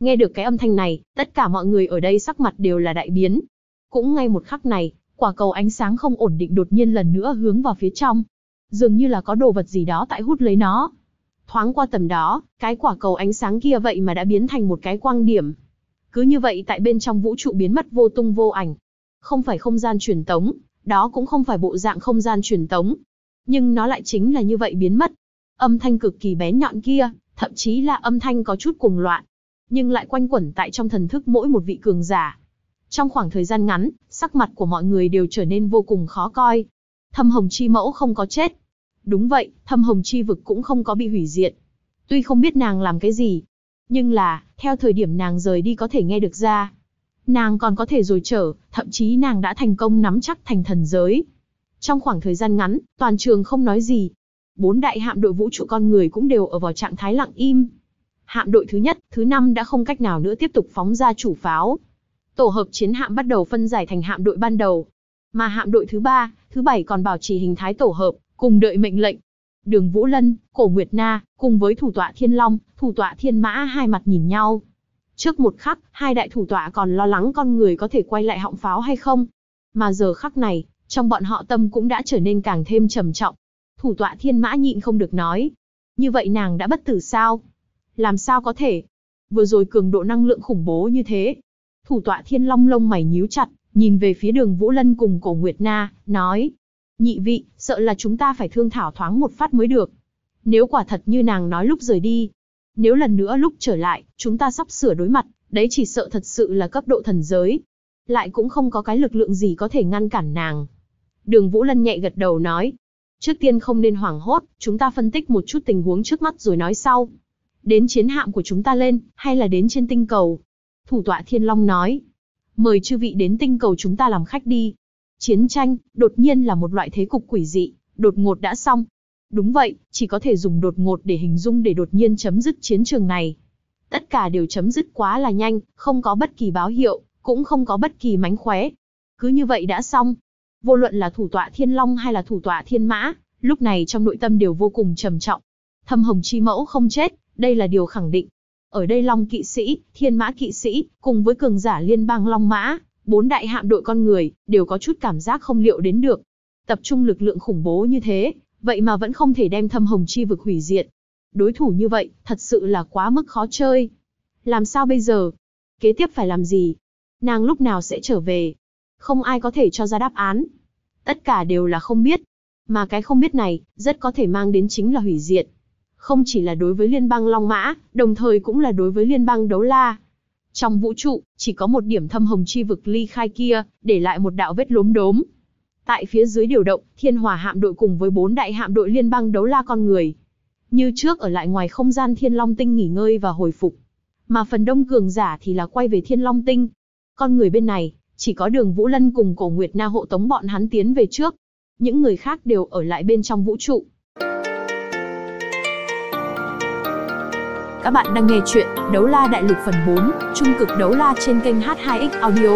Nghe được cái âm thanh này, tất cả mọi người ở đây sắc mặt đều là đại biến. Cũng ngay một khắc này, quả cầu ánh sáng không ổn định đột nhiên lần nữa hướng vào phía trong. Dường như là có đồ vật gì đó tại hút lấy nó. Thoáng qua tầm đó, cái quả cầu ánh sáng kia vậy mà đã biến thành một cái quang điểm. Cứ như vậy tại bên trong vũ trụ biến mất vô tung vô ảnh. Không phải không gian truyền tống, đó cũng không phải bộ dạng không gian truyền tống. Nhưng nó lại chính là như vậy biến mất. Âm thanh cực kỳ bén nhọn kia, thậm chí là âm thanh có chút cuồng loạn, nhưng lại quanh quẩn tại trong thần thức mỗi một vị cường giả. Trong khoảng thời gian ngắn, sắc mặt của mọi người đều trở nên vô cùng khó coi. Thâm Hồng Chi Mẫu không có chết. Đúng vậy, Thâm Hồng Chi vực cũng không có bị hủy diệt. Tuy không biết nàng làm cái gì, nhưng là, theo thời điểm nàng rời đi có thể nghe được ra. Nàng còn có thể rồi trở, thậm chí nàng đã thành công nắm chắc thành thần giới. Trong khoảng thời gian ngắn, toàn trường không nói gì. 4 đại hạm đội vũ trụ con người cũng đều ở vào trạng thái lặng im. Hạm đội thứ nhất, thứ 5 đã không cách nào nữa tiếp tục phóng ra chủ pháo. Tổ hợp chiến hạm bắt đầu phân giải thành hạm đội ban đầu. Mà hạm đội thứ 3, thứ 7 còn bảo trì hình thái tổ hợp, cùng đợi mệnh lệnh. Đường Vũ Lân, Cổ Nguyệt Na, cùng với thủ tọa Thiên Long, thủ tọa Thiên Mã hai mặt nhìn nhau. Trước một khắc, hai đại thủ tọa còn lo lắng con người có thể quay lại họng pháo hay không. Mà giờ khắc này, trong bọn họ tâm cũng đã trở nên càng thêm trầm trọng. Thủ tọa Thiên Mã nhịn không được nói. Như vậy nàng đã bất tử sao? Làm sao có thể? Vừa rồi cường độ năng lượng khủng bố như thế. Thủ tọa Thiên Long lông mày nhíu chặt, nhìn về phía Đường Vũ Lân cùng Cổ Nguyệt Na, nói. Nhị vị, sợ là chúng ta phải thương thảo thoáng một phát mới được. Nếu quả thật như nàng nói lúc rời đi, nếu lần nữa lúc trở lại, chúng ta sắp sửa đối mặt, đấy chỉ sợ thật sự là cấp độ thần giới. Lại cũng không có cái lực lượng gì có thể ngăn cản nàng. Đường Vũ Lân nhẹ gật đầu nói. Trước tiên không nên hoảng hốt, chúng ta phân tích một chút tình huống trước mắt rồi nói sau. Đến chiến hạm của chúng ta lên, hay là đến trên tinh cầu? Thủ tọa Thiên Long nói. Mời chư vị đến tinh cầu chúng ta làm khách đi. Chiến tranh, đột nhiên là một loại thế cục quỷ dị, đột ngột đã xong. Đúng vậy, chỉ có thể dùng đột ngột để hình dung để đột nhiên chấm dứt chiến trường này. Tất cả đều chấm dứt quá là nhanh, không có bất kỳ báo hiệu, cũng không có bất kỳ mánh khóe. Cứ như vậy đã xong. Vô luận là thủ tọa Thiên Long hay là thủ tọa Thiên Mã, lúc này trong nội tâm đều vô cùng trầm trọng. Thâm Hồng Chi Mẫu không chết, đây là điều khẳng định. Ở đây Long kỵ sĩ, Thiên Mã kỵ sĩ, cùng với cường giả liên bang Long Mã, 4 đại hạm đội con người, đều có chút cảm giác không liệu đến được. Tập trung lực lượng khủng bố như thế, vậy mà vẫn không thể đem Thâm Hồng Chi vực hủy diệt. Đối thủ như vậy, thật sự là quá mức khó chơi. Làm sao bây giờ? Kế tiếp phải làm gì? Nàng lúc nào sẽ trở về? Không ai có thể cho ra đáp án. Tất cả đều là không biết. Mà cái không biết này, rất có thể mang đến chính là hủy diệt. Không chỉ là đối với liên bang Long Mã, đồng thời cũng là đối với liên bang Đấu La. Trong vũ trụ, chỉ có một điểm Thâm Hồng Chi vực ly khai kia, để lại một đạo vết lốm đốm. Tại phía dưới điều động, Thiên Hỏa hạm đội cùng với 4 đại hạm đội liên bang Đấu La con người. Như trước ở lại ngoài không gian Thiên Long Tinh nghỉ ngơi và hồi phục. Mà phần đông cường giả thì là quay về Thiên Long Tinh. Con người bên này, chỉ có Đường Vũ Lân cùng Cổ Nguyệt Na hộ tống bọn hắn tiến về trước. Những người khác đều ở lại bên trong vũ trụ. Các bạn đang nghe chuyện Đấu La Đại Lục phần 4, Trung cực Đấu La trên kênh H2X Audio.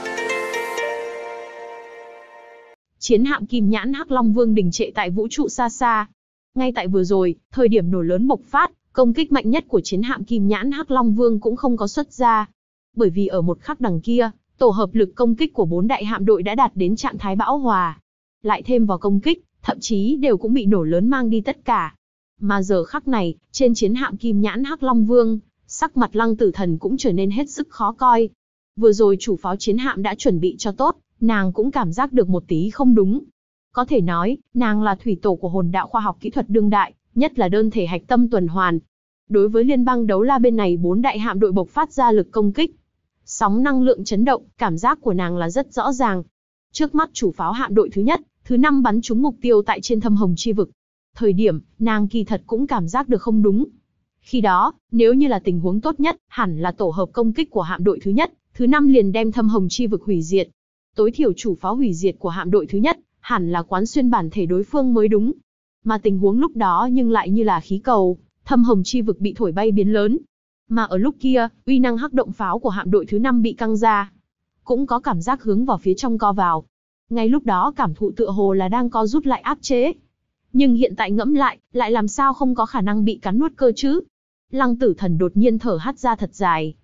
Chiến hạm Kim Nhãn Hắc Long Vương đình trệ tại vũ trụ xa xa. Ngay tại vừa rồi, thời điểm nổ lớn bộc phát, công kích mạnh nhất của chiến hạm Kim Nhãn Hắc Long Vương cũng không có xuất ra. Bởi vì ở một khắc đằng kia, tổ hợp lực công kích của 4 đại hạm đội đã đạt đến trạng thái bão hòa. Lại thêm vào công kích, thậm chí đều cũng bị nổ lớn mang đi tất cả. Mà giờ khắc này, trên chiến hạm Kim Nhãn Hắc Long Vương, sắc mặt Lăng Tử Thần cũng trở nên hết sức khó coi. Vừa rồi chủ pháo chiến hạm đã chuẩn bị cho tốt, nàng cũng cảm giác được một tí không đúng. Có thể nói, nàng là thủy tổ của hồn đạo khoa học kỹ thuật đương đại, nhất là đơn thể hạch tâm tuần hoàn. Đối với liên bang Đấu La bên này 4 đại hạm đội bộc phát ra lực công kích. Sóng năng lượng chấn động, cảm giác của nàng là rất rõ ràng. Trước mắt chủ pháo hạm đội thứ nhất, thứ 5 bắn trúng mục tiêu tại trên Thâm Hồng Chi vực. Thời điểm, nàng kỳ thật cũng cảm giác được không đúng. Khi đó, nếu như là tình huống tốt nhất, hẳn là tổ hợp công kích của hạm đội thứ nhất, thứ 5 liền đem Thâm Hồng Chi vực hủy diệt. Tối thiểu chủ pháo hủy diệt của hạm đội thứ nhất, hẳn là quán xuyên bản thể đối phương mới đúng. Mà tình huống lúc đó nhưng lại như là khí cầu, Thâm Hồng Chi vực bị thổi bay biến lớn. Mà ở lúc kia, uy năng hắc động pháo của hạm đội thứ 5 bị căng ra. Cũng có cảm giác hướng vào phía trong co vào. Ngay lúc đó cảm thụ tựa hồ là đang co rút lại áp chế. Nhưng hiện tại ngẫm lại làm sao không có khả năng bị cắn nuốt cơ chứ? Lăng Tử Thần đột nhiên thở hắt ra thật dài.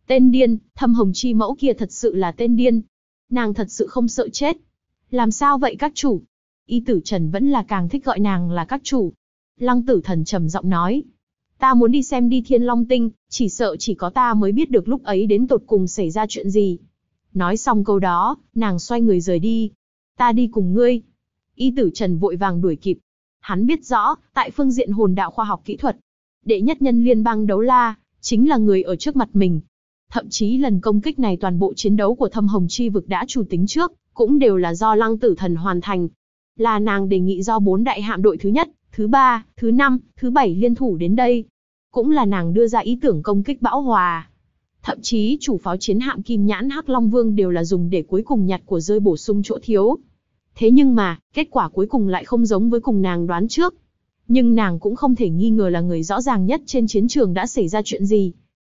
Tên điên, Thâm Hồng Chi mẫu kia thật sự là tên điên. Nàng thật sự không sợ chết. Làm sao vậy các chủ? Y Tử Trần vẫn là càng thích gọi nàng là các chủ. Lăng Tử Thần trầm giọng nói. Ta muốn đi xem đi Thiên Long Tinh, chỉ sợ chỉ có ta mới biết được lúc ấy đến tột cùng xảy ra chuyện gì. Nói xong câu đó, nàng xoay người rời đi. Ta đi cùng ngươi. Y Tử Trần vội vàng đuổi kịp. Hắn biết rõ, tại phương diện hồn đạo khoa học kỹ thuật, đệ nhất nhân liên bang Đấu La, chính là người ở trước mặt mình. Thậm chí lần công kích này toàn bộ chiến đấu của Thâm Hồng Chi vực đã chủ tính trước, cũng đều là do Lăng Tử Thần hoàn thành. Là nàng đề nghị do 4 đại hạm đội thứ nhất, thứ 3, thứ 5, thứ 7 liên thủ đến đây. Cũng là nàng đưa ra ý tưởng công kích bão hòa. Thậm chí chủ pháo chiến hạm Kim Nhãn Hắc Long Vương đều là dùng để cuối cùng nhặt của rơi bổ sung chỗ thiếu. Thế nhưng mà, kết quả cuối cùng lại không giống với cùng nàng đoán trước. Nhưng nàng cũng không thể nghi ngờ là người rõ ràng nhất trên chiến trường đã xảy ra chuyện gì.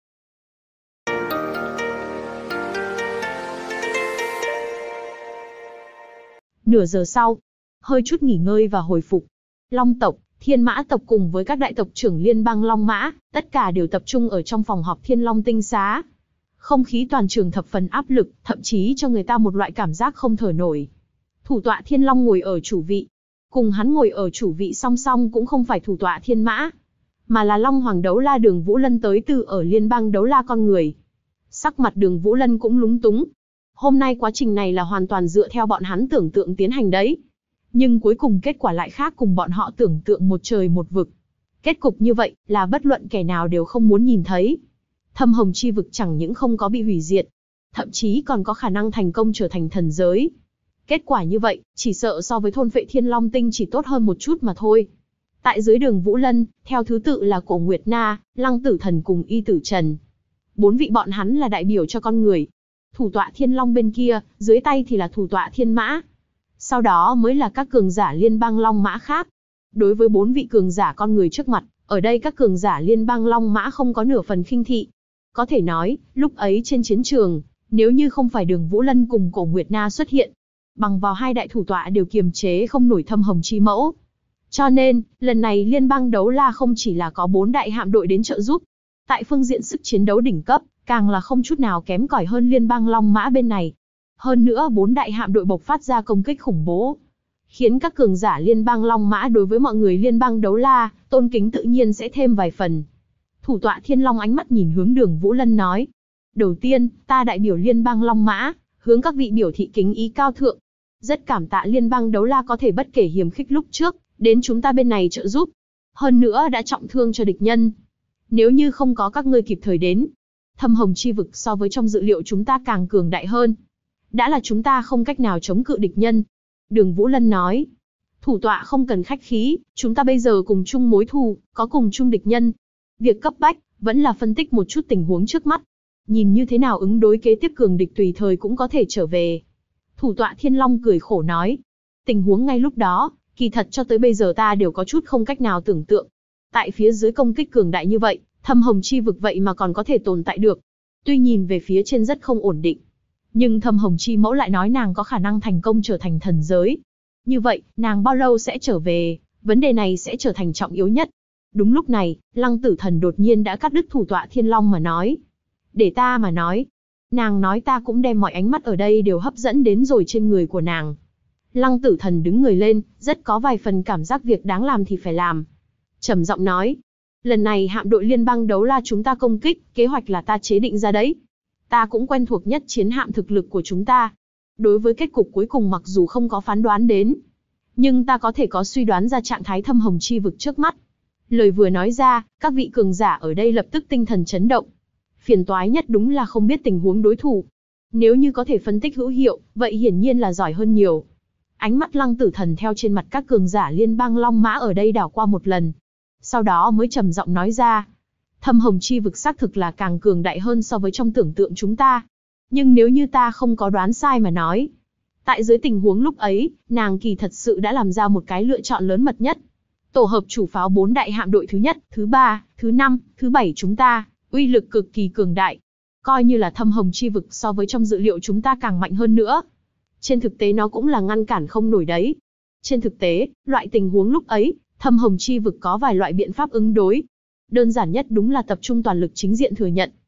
Nửa giờ sau, hơi chút nghỉ ngơi và hồi phục, Long tộc, Thiên Mã tộc cùng với các đại tộc trưởng liên bang Long Mã, tất cả đều tập trung ở trong phòng họp Thiên Long Tinh Xá. Không khí toàn trường thập phần áp lực, thậm chí cho người ta một loại cảm giác không thở nổi. Thủ tọa Thiên Long ngồi ở chủ vị. Cùng hắn ngồi ở chủ vị song song cũng không phải thủ tọa Thiên Mã, mà là Long Hoàng Đấu La Đường Vũ Lân tới từ ở liên bang Đấu La con người. Sắc mặt Đường Vũ Lân cũng lúng túng. Hôm nay quá trình này là hoàn toàn dựa theo bọn hắn tưởng tượng tiến hành đấy. Nhưng cuối cùng kết quả lại khác cùng bọn họ tưởng tượng một trời một vực. Kết cục như vậy là bất luận kẻ nào đều không muốn nhìn thấy. Thâm Hồng Chi vực chẳng những không có bị hủy diệt, thậm chí còn có khả năng thành công trở thành thần giới. Kết quả như vậy, chỉ sợ so với thôn vệ Thiên Long Tinh chỉ tốt hơn một chút mà thôi. Tại dưới Đường Vũ Lân, theo thứ tự là Cổ Nguyệt Na, Lăng Tử Thần cùng Y Tử Trần. 4 vị bọn hắn là đại biểu cho con người. Thủ tọa Thiên Long bên kia, dưới tay thì là thủ tọa Thiên Mã. Sau đó mới là các cường giả liên bang Long Mã khác. Đối với 4 vị cường giả con người trước mặt, ở đây các cường giả liên bang Long Mã không có nửa phần khinh thị. Có thể nói, lúc ấy trên chiến trường, nếu như không phải Đường Vũ Lân cùng Cổ Nguyệt Na xuất hiện, bằng vào 2 đại thủ tọa đều kiềm chế không nổi Thâm Hồng Chi mẫu. Cho nên, lần này liên bang Đấu La không chỉ là có 4 đại hạm đội đến trợ giúp, tại phương diện sức chiến đấu đỉnh cấp, càng là không chút nào kém cỏi hơn liên bang Long Mã bên này. Hơn nữa 4 đại hạm đội bộc phát ra công kích khủng bố, khiến các cường giả liên bang Long Mã đối với mọi người liên bang Đấu La, tôn kính tự nhiên sẽ thêm vài phần. Thủ tọa Thiên Long ánh mắt nhìn hướng Đường Vũ Lân nói. Đầu tiên, ta đại biểu liên bang Long Mã, hướng các vị biểu thị kính ý cao thượng. Rất cảm tạ liên bang Đấu La có thể bất kể hiềm khích lúc trước, đến chúng ta bên này trợ giúp. Hơn nữa đã trọng thương cho địch nhân. Nếu như không có các ngươi kịp thời đến, Thâm Hồng Chi vực so với trong dự liệu chúng ta càng cường đại hơn. Đã là chúng ta không cách nào chống cự địch nhân. Đường Vũ Lân nói. Thủ tọa không cần khách khí, chúng ta bây giờ cùng chung mối thù, có cùng chung địch nhân. Việc cấp bách, vẫn là phân tích một chút tình huống trước mắt. Nhìn như thế nào ứng đối kế tiếp cường địch tùy thời cũng có thể trở về. Thủ tọa Thiên Long cười khổ nói. Tình huống ngay lúc đó, kỳ thật cho tới bây giờ ta đều có chút không cách nào tưởng tượng. Tại phía dưới công kích cường đại như vậy, Thâm Hồng Chi vực vậy mà còn có thể tồn tại được. Tuy nhìn về phía trên rất không ổn định, nhưng Thâm Hồng Chi mẫu lại nói nàng có khả năng thành công trở thành thần giới. Như vậy, nàng bao lâu sẽ trở về, vấn đề này sẽ trở thành trọng yếu nhất. Đúng lúc này, Lăng Tử Thần đột nhiên đã cắt đứt thủ tọa Thiên Long mà nói. Để ta mà nói. Nàng nói ta cũng đem mọi ánh mắt ở đây đều hấp dẫn đến rồi trên người của nàng. Lăng Tử Thần đứng người lên, rất có vài phần cảm giác việc đáng làm thì phải làm. Trầm giọng nói. Lần này hạm đội liên bang Đấu La chúng ta công kích, kế hoạch là ta chế định ra đấy. Ta cũng quen thuộc nhất chiến hạm thực lực của chúng ta. Đối với kết cục cuối cùng mặc dù không có phán đoán đến, nhưng ta có thể có suy đoán ra trạng thái Thâm Hồng Chi vực trước mắt. Lời vừa nói ra, các vị cường giả ở đây lập tức tinh thần chấn động. Phiền toái nhất đúng là không biết tình huống đối thủ. Nếu như có thể phân tích hữu hiệu, vậy hiển nhiên là giỏi hơn nhiều. Ánh mắt Lăng Tử Thần theo trên mặt các cường giả liên bang Long Mã ở đây đảo qua một lần. Sau đó mới trầm giọng nói ra. Thâm Hồng Chi vực xác thực là càng cường đại hơn so với trong tưởng tượng chúng ta. Nhưng nếu như ta không có đoán sai mà nói, tại dưới tình huống lúc ấy, nàng kỳ thật sự đã làm ra một cái lựa chọn lớn mật nhất. Tổ hợp chủ pháo 4 đại hạm đội thứ nhất, thứ 3, thứ 5, thứ 7 chúng ta, uy lực cực kỳ cường đại. Coi như là Thâm Hồng Chi vực so với trong dự liệu chúng ta càng mạnh hơn nữa. Trên thực tế nó cũng là ngăn cản không nổi đấy. Trên thực tế, loại tình huống lúc ấy, Thâm Hồng Chi vực có vài loại biện pháp ứng đối. Đơn giản nhất đúng là tập trung toàn lực chính diện thừa nhận.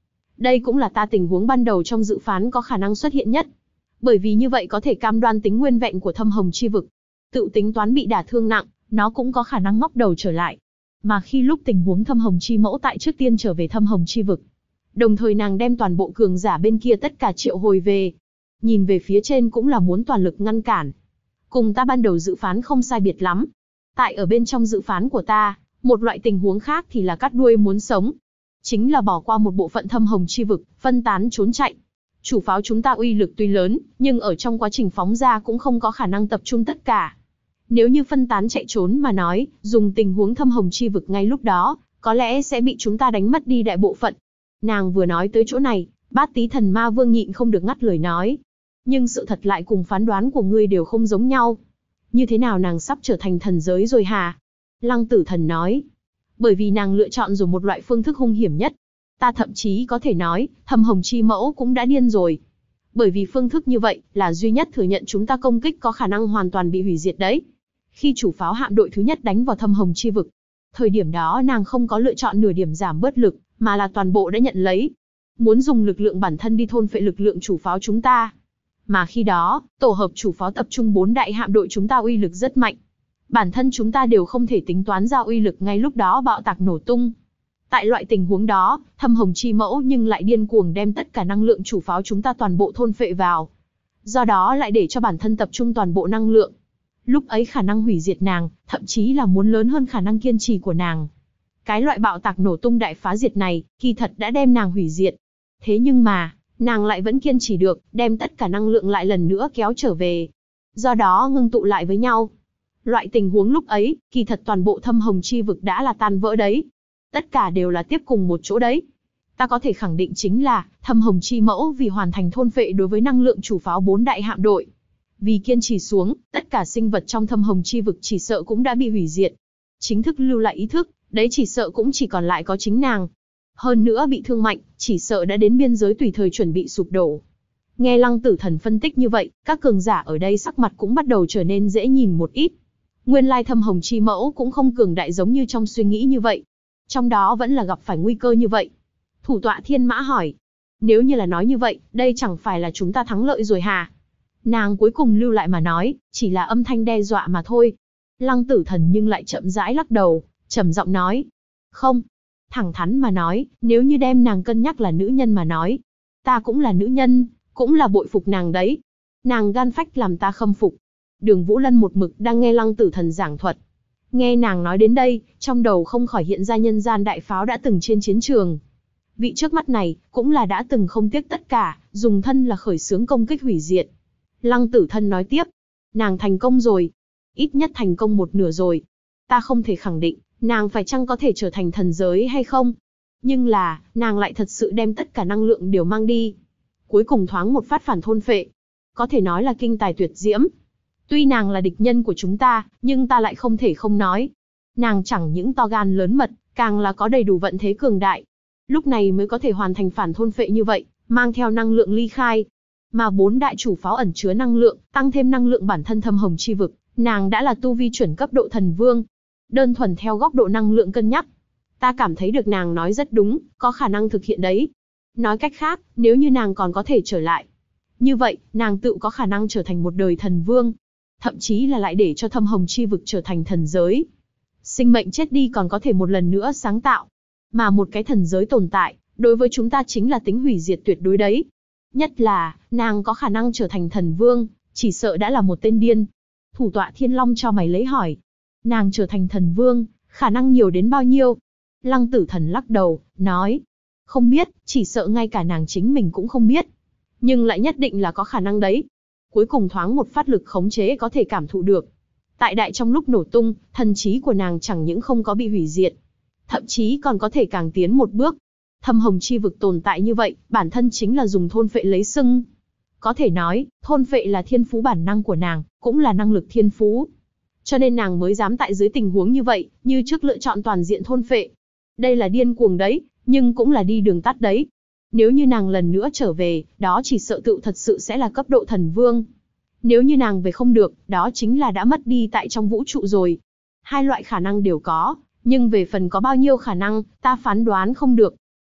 Đây cũng là tình huống ban đầu trong dự phán có khả năng xuất hiện nhất. Bởi vì như vậy có thể cam đoan tính nguyên vẹn của thâm hồng chi vực. Tự tính toán bị đả thương nặng, nó cũng có khả năng ngóc đầu trở lại. Mà khi lúc tình huống thâm hồng chi mẫu tại trước tiên trở về thâm hồng chi vực, đồng thời nàng đem toàn bộ cường giả bên kia tất cả triệu hồi về. Nhìn về phía trên cũng là muốn toàn lực ngăn cản. Cùng ta ban đầu dự phán không sai biệt lắm. Tại ở bên trong dự phán của ta, một loại tình huống khác thì là cắt đuôi muốn sống. Chính là bỏ qua một bộ phận thâm hồng chi vực, phân tán trốn chạy. Chủ pháo chúng ta uy lực tuy lớn, nhưng ở trong quá trình phóng ra cũng không có khả năng tập trung tất cả. Nếu như phân tán chạy trốn mà nói, dùng tình huống thâm hồng chi vực ngay lúc đó, có lẽ sẽ bị chúng ta đánh mất đi đại bộ phận. Nàng vừa nói tới chỗ này, Bát Tý Thần Ma Vương nhịn không được ngắt lời nói. Nhưng sự thật lại cùng phán đoán của ngươi đều không giống nhau. Như thế nào nàng sắp trở thành thần giới rồi hả? Lăng Tử Thần nói. Bởi vì nàng lựa chọn dùng một loại phương thức hung hiểm nhất. Ta thậm chí có thể nói, thâm hồng chi mẫu cũng đã điên rồi. Bởi vì phương thức như vậy, là duy nhất thừa nhận chúng ta công kích có khả năng hoàn toàn bị hủy diệt đấy. Khi chủ pháo hạm đội thứ nhất đánh vào thâm hồng chi vực, thời điểm đó nàng không có lựa chọn nửa điểm giảm bớt lực, mà là toàn bộ đã nhận lấy. Muốn dùng lực lượng bản thân đi thôn phệ lực lượng chủ pháo chúng ta. Mà khi đó, tổ hợp chủ pháo tập trung 4 đại hạm đội chúng ta uy lực rất mạnh. Bản thân chúng ta đều không thể tính toán ra uy lực ngay lúc đó bạo tạc nổ tung. Tại loại tình huống đó, thâm hồng chi mẫu nhưng lại điên cuồng đem tất cả năng lượng chủ pháo chúng ta toàn bộ thôn phệ vào. Do đó lại để cho bản thân tập trung toàn bộ năng lượng. Lúc ấy khả năng hủy diệt nàng, thậm chí là muốn lớn hơn khả năng kiên trì của nàng. Cái loại bạo tạc nổ tung đại phá diệt này, kỳ thật đã đem nàng hủy diệt. Thế nhưng mà, nàng lại vẫn kiên trì được, đem tất cả năng lượng lại lần nữa kéo trở về. Do đó ngưng tụ lại với nhau. Loại tình huống lúc ấy, kỳ thật toàn bộ thâm hồng chi vực đã là tan vỡ đấy. Tất cả đều là tiếp cùng một chỗ đấy. Ta có thể khẳng định chính là, thâm hồng chi mẫu vì hoàn thành thôn phệ đối với năng lượng chủ pháo 4 đại hạm đội. Vì kiên trì xuống, tất cả sinh vật trong thâm hồng chi vực chỉ sợ cũng đã bị hủy diệt. Chính thức lưu lại ý thức, đấy chỉ sợ cũng chỉ còn lại có chính nàng. Hơn nữa bị thương mạnh, chỉ sợ đã đến biên giới tùy thời chuẩn bị sụp đổ. Nghe Lăng Tử Thần phân tích như vậy, các cường giả ở đây sắc mặt cũng bắt đầu trở nên dễ nhìn một ít. Nguyên lai thâm hồng chi mẫu cũng không cường đại giống như trong suy nghĩ như vậy. Trong đó vẫn là gặp phải nguy cơ như vậy. Thủ tọa Thiên Mã hỏi. Nếu như là nói như vậy, đây chẳng phải là chúng ta thắng lợi rồi hả? Nàng cuối cùng lưu lại mà nói, chỉ là âm thanh đe dọa mà thôi. Lăng Tử Thần nhưng lại chậm rãi lắc đầu, trầm giọng nói. Không. Thẳng thắn mà nói, nếu như đem nàng cân nhắc là nữ nhân mà nói. Ta cũng là nữ nhân, cũng là bội phục nàng đấy. Nàng gan phách làm ta khâm phục. Đường Vũ Lân một mực đang nghe Lăng Tử Thần giảng thuật. Nghe nàng nói đến đây, trong đầu không khỏi hiện ra nhân gian đại pháo đã từng trên chiến trường. Vị trước mắt này, cũng là đã từng không tiếc tất cả, dùng thân là khởi xướng công kích hủy diệt. Lăng Tử Thần nói tiếp, nàng thành công rồi. Ít nhất thành công một nửa rồi. Ta không thể khẳng định, nàng phải chăng có thể trở thành thần giới hay không. Nhưng là, nàng lại thật sự đem tất cả năng lượng đều mang đi. Cuối cùng thoáng một phát phản thôn phệ. Có thể nói là kinh tài tuyệt diễm. Tuy nàng là địch nhân của chúng ta, nhưng ta lại không thể không nói. Nàng chẳng những to gan lớn mật, càng là có đầy đủ vận thế cường đại. Lúc này mới có thể hoàn thành phản thôn phệ như vậy, mang theo năng lượng ly khai. Mà 4 đại chủ pháo ẩn chứa năng lượng, tăng thêm năng lượng bản thân thâm hồng chi vực, nàng đã là tu vi chuẩn cấp độ thần vương. Đơn thuần theo góc độ năng lượng cân nhắc. Ta cảm thấy được nàng nói rất đúng, có khả năng thực hiện đấy. Nói cách khác, nếu như nàng còn có thể trở lại. Như vậy, nàng tự có khả năng trở thành một đời thần vương. Thậm chí là lại để cho thâm hồng chi vực trở thành thần giới. Sinh mệnh chết đi còn có thể một lần nữa sáng tạo. Mà một cái thần giới tồn tại, đối với chúng ta chính là tính hủy diệt tuyệt đối đấy. Nhất là, nàng có khả năng trở thành thần vương, chỉ sợ đã là một tên điên. Thủ tọa Thiên Long cho mày lấy hỏi. Nàng trở thành thần vương, khả năng nhiều đến bao nhiêu? Lăng Tử Thần lắc đầu, nói. Không biết, chỉ sợ ngay cả nàng chính mình cũng không biết. Nhưng lại nhất định là có khả năng đấy. Cuối cùng thoáng một phát lực khống chế có thể cảm thụ được. Tại đại trong lúc nổ tung, thần trí của nàng chẳng những không có bị hủy diệt. Thậm chí còn có thể càng tiến một bước. Thâm hồng chi vực tồn tại như vậy, bản thân chính là dùng thôn phệ lấy xưng. Có thể nói, thôn phệ là thiên phú bản năng của nàng, cũng là năng lực thiên phú. Cho nên nàng mới dám tại dưới tình huống như vậy, như trước lựa chọn toàn diện thôn phệ. Đây là điên cuồng đấy, nhưng cũng là đi đường tắt đấy. Nếu như nàng lần nữa trở về, đó chỉ sợ tựu thật sự sẽ là cấp độ thần vương. Nếu như nàng về không được, đó chính là đã mất đi tại trong vũ trụ rồi. Hai loại khả năng đều có, nhưng về phần có bao nhiêu khả năng, ta phán đoán không được.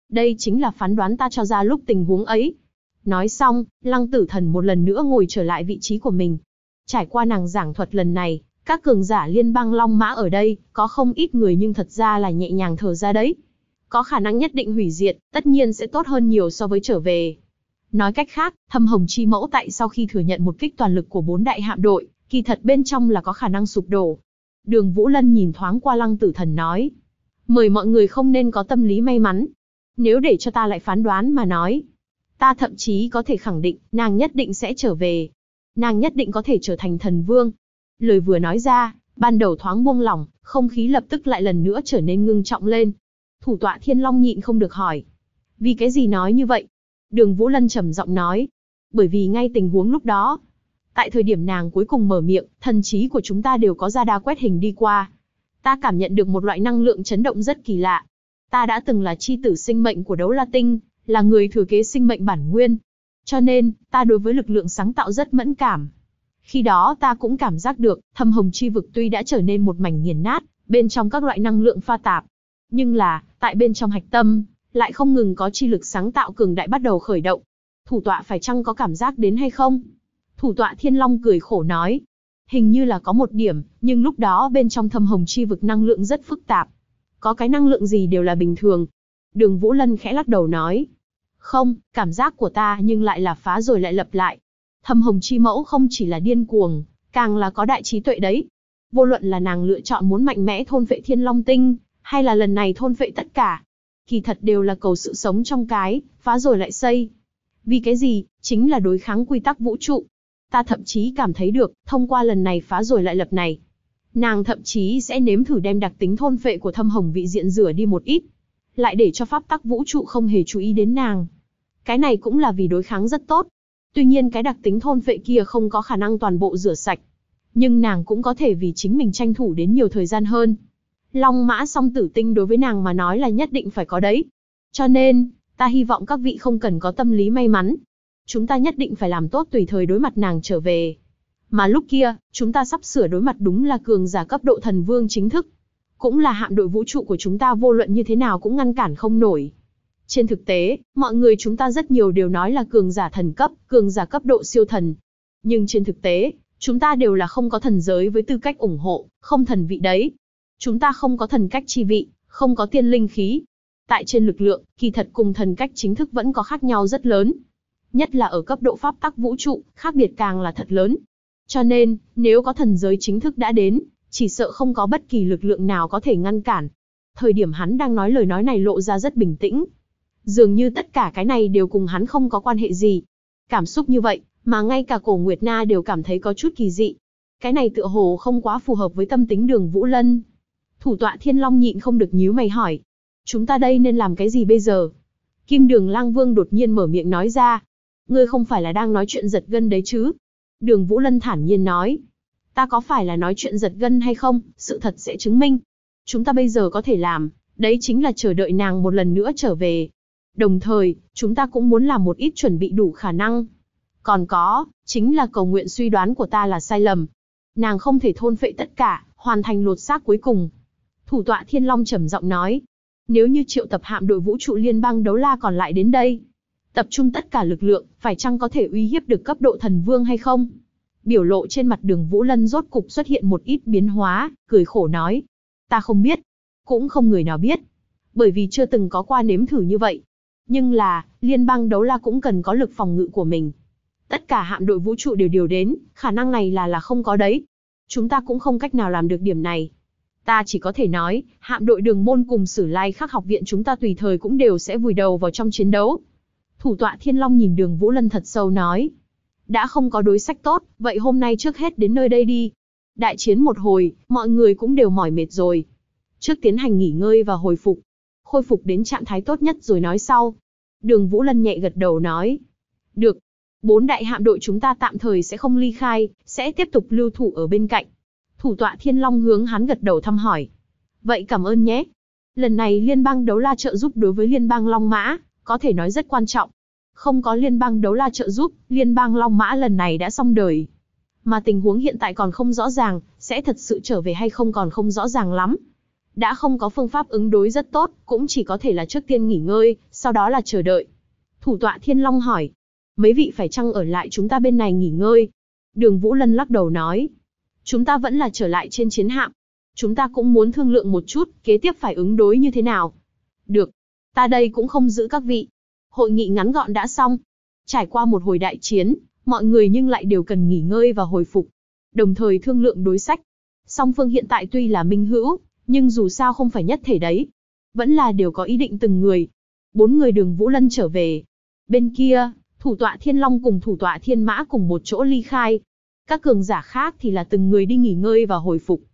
Đây chính là phán đoán ta cho ra lúc tình huống ấy. Nói xong, Lăng Tử Thần một lần nữa ngồi trở lại vị trí của mình. Trải qua nàng giảng thuật lần này, các cường giả liên bang Long Mã ở đây, có không ít người nhưng thật ra là nhẹ nhàng thở ra đấy. Có khả năng nhất định hủy diệt, tất nhiên sẽ tốt hơn nhiều so với trở về. Nói cách khác, Thâm Hồng Chi Mẫu tại sau khi thừa nhận một kích toàn lực của 4 đại hạm đội, kỳ thật bên trong là có khả năng sụp đổ. Đường Vũ Lân nhìn thoáng qua Lăng Tử Thần nói. Mời mọi người không nên có tâm lý may mắn. Nếu để cho ta lại phán đoán mà nói, ta thậm chí có thể khẳng định, nàng nhất định sẽ trở về. Nàng nhất định có thể trở thành thần vương. Lời vừa nói ra, ban đầu thoáng buông lỏng, không khí lập tức lại lần nữa trở nên ngưng trọng lên. Thủ tọa Thiên Long nhịn không được hỏi. Vì cái gì nói như vậy? Đường Vũ Lân trầm giọng nói. Bởi vì ngay tình huống lúc đó, tại thời điểm nàng cuối cùng mở miệng, thần trí của chúng ta đều có radar quét hình đi qua. Ta cảm nhận được một loại năng lượng chấn động rất kỳ lạ. Ta đã từng là chi tử sinh mệnh của Đấu La Tinh, là người thừa kế sinh mệnh bản nguyên. Cho nên, ta đối với lực lượng sáng tạo rất mẫn cảm. Khi đó ta cũng cảm giác được, Thâm Hồng Chi Vực tuy đã trở nên một mảnh nghiền nát, bên trong các loại năng lượng pha tạp. Nhưng là, tại bên trong hạch tâm, lại không ngừng có chi lực sáng tạo cường đại bắt đầu khởi động. Thủ tọa phải chăng có cảm giác đến hay không? Thủ tọa Thiên Long cười khổ nói. Hình như là có một điểm, nhưng lúc đó bên trong Thâm Hồng Chi Vực năng lượng rất phức tạp. Có cái năng lượng gì đều là bình thường. Đường Vũ Lân khẽ lắc đầu nói. Không, cảm giác của ta nhưng lại là phá rồi lại lập lại. Thâm Hồng Chi Mẫu không chỉ là điên cuồng, càng là có đại trí tuệ đấy. Vô luận là nàng lựa chọn muốn mạnh mẽ thôn phệ Thiên Long Tinh, hay là lần này thôn phệ tất cả, kỳ thật đều là cầu sự sống trong cái, phá rồi lại xây. Vì cái gì? Chính là đối kháng quy tắc vũ trụ. Ta thậm chí cảm thấy được, thông qua lần này phá rồi lại lập này, nàng thậm chí sẽ nếm thử đem đặc tính thôn phệ của Thâm Hồng vị diện rửa đi một ít, lại để cho pháp tắc vũ trụ không hề chú ý đến nàng. Cái này cũng là vì đối kháng rất tốt. Tuy nhiên cái đặc tính thôn phệ kia không có khả năng toàn bộ rửa sạch, nhưng nàng cũng có thể vì chính mình tranh thủ đến nhiều thời gian hơn. Long Mã Song Tử Tinh đối với nàng mà nói là nhất định phải có đấy. Cho nên, ta hy vọng các vị không cần có tâm lý may mắn. Chúng ta nhất định phải làm tốt tùy thời đối mặt nàng trở về. Mà lúc kia, chúng ta sắp sửa đối mặt đúng là cường giả cấp độ thần vương chính thức. Cũng là hạm đội vũ trụ của chúng ta vô luận như thế nào cũng ngăn cản không nổi. Trên thực tế, mọi người chúng ta rất nhiều đều nói là cường giả thần cấp, cường giả cấp độ siêu thần. Nhưng trên thực tế, chúng ta đều là không có thần giới với tư cách ủng hộ, không thần vị đấy. Chúng ta không có thần cách chi vị, không có tiên linh khí. Tại trên lực lượng, kỳ thật cùng thần cách chính thức vẫn có khác nhau rất lớn. Nhất là ở cấp độ pháp tắc vũ trụ, khác biệt càng là thật lớn. Cho nên, nếu có thần giới chính thức đã đến, chỉ sợ không có bất kỳ lực lượng nào có thể ngăn cản. Thời điểm hắn đang nói lời nói này lộ ra rất bình tĩnh. Dường như tất cả cái này đều cùng hắn không có quan hệ gì. Cảm xúc như vậy, mà ngay cả Cổ Nguyệt Na đều cảm thấy có chút kỳ dị. Cái này tựa hồ không quá phù hợp với tâm tính Đường Vũ Lân. Thủ tọa Thiên Long nhịn không được nhíu mày hỏi. Chúng ta đây nên làm cái gì bây giờ? Kim Đường Lang Vương đột nhiên mở miệng nói ra. Ngươi không phải là đang nói chuyện giật gân đấy chứ? Đường Vũ Lân thản nhiên nói. Ta có phải là nói chuyện giật gân hay không, sự thật sẽ chứng minh. Chúng ta bây giờ có thể làm, đấy chính là chờ đợi nàng một lần nữa trở về. Đồng thời, chúng ta cũng muốn làm một ít chuẩn bị đủ khả năng. Còn có, chính là cầu nguyện suy đoán của ta là sai lầm. Nàng không thể thôn phệ tất cả, hoàn thành lột xác cuối cùng. Thủ tọa Thiên Long trầm giọng nói. Nếu như triệu tập hạm đội vũ trụ liên bang Đấu La còn lại đến đây, tập trung tất cả lực lượng, phải chăng có thể uy hiếp được cấp độ thần vương hay không? Biểu lộ trên mặt Đường Vũ Lân rốt cục xuất hiện một ít biến hóa, cười khổ nói. Ta không biết. Cũng không người nào biết. Bởi vì chưa từng có qua nếm thử như vậy. Nhưng là, liên bang Đấu La cũng cần có lực phòng ngự của mình. Tất cả hạm đội vũ trụ đều điều đến, khả năng này là không có đấy. Chúng ta cũng không cách nào làm được điểm này. Ta chỉ có thể nói, hạm đội Đường Môn cùng Sử Lai Khắc học viện chúng ta tùy thời cũng đều sẽ vùi đầu vào trong chiến đấu. Thủ tọa Thiên Long nhìn Đường Vũ Lân thật sâu nói. Đã không có đối sách tốt, vậy hôm nay trước hết đến nơi đây đi. Đại chiến một hồi, mọi người cũng đều mỏi mệt rồi. Trước tiến hành nghỉ ngơi và hồi phục. Khôi phục đến trạng thái tốt nhất rồi nói sau. Đường Vũ Lân nhẹ gật đầu nói. Được. 4 đại hạm đội chúng ta tạm thời sẽ không ly khai, sẽ tiếp tục lưu thủ ở bên cạnh. Thủ tọa Thiên Long hướng hắn gật đầu thăm hỏi. Vậy cảm ơn nhé. Lần này liên bang Đấu La trợ giúp đối với liên bang Long Mã, có thể nói rất quan trọng. Không có liên bang Đấu La trợ giúp, liên bang Long Mã lần này đã xong đời. Mà tình huống hiện tại còn không rõ ràng, sẽ thật sự trở về hay không còn không rõ ràng lắm. đã không có phương pháp ứng đối rất tốt, cũng chỉ có thể là trước tiên nghỉ ngơi, sau đó là chờ đợi. Thủ tọa Thiên Long hỏi, mấy vị phải chăng ở lại chúng ta bên này nghỉ ngơi? Đường Vũ Lân lắc đầu nói, chúng ta vẫn là trở lại trên chiến hạm. Chúng ta cũng muốn thương lượng một chút, kế tiếp phải ứng đối như thế nào. Được, ta đây cũng không giữ các vị. Hội nghị ngắn gọn đã xong. Trải qua một hồi đại chiến, mọi người nhưng lại đều cần nghỉ ngơi và hồi phục. Đồng thời thương lượng đối sách. Song phương hiện tại tuy là minh hữu, nhưng dù sao không phải nhất thể đấy. Vẫn là đều có ý định từng người. 4 người Đường Vũ Lân trở về. Bên kia, thủ tọa Thiên Long cùng thủ tọa Thiên Mã cùng một chỗ ly khai. Các cường giả khác thì là từng người đi nghỉ ngơi và hồi phục.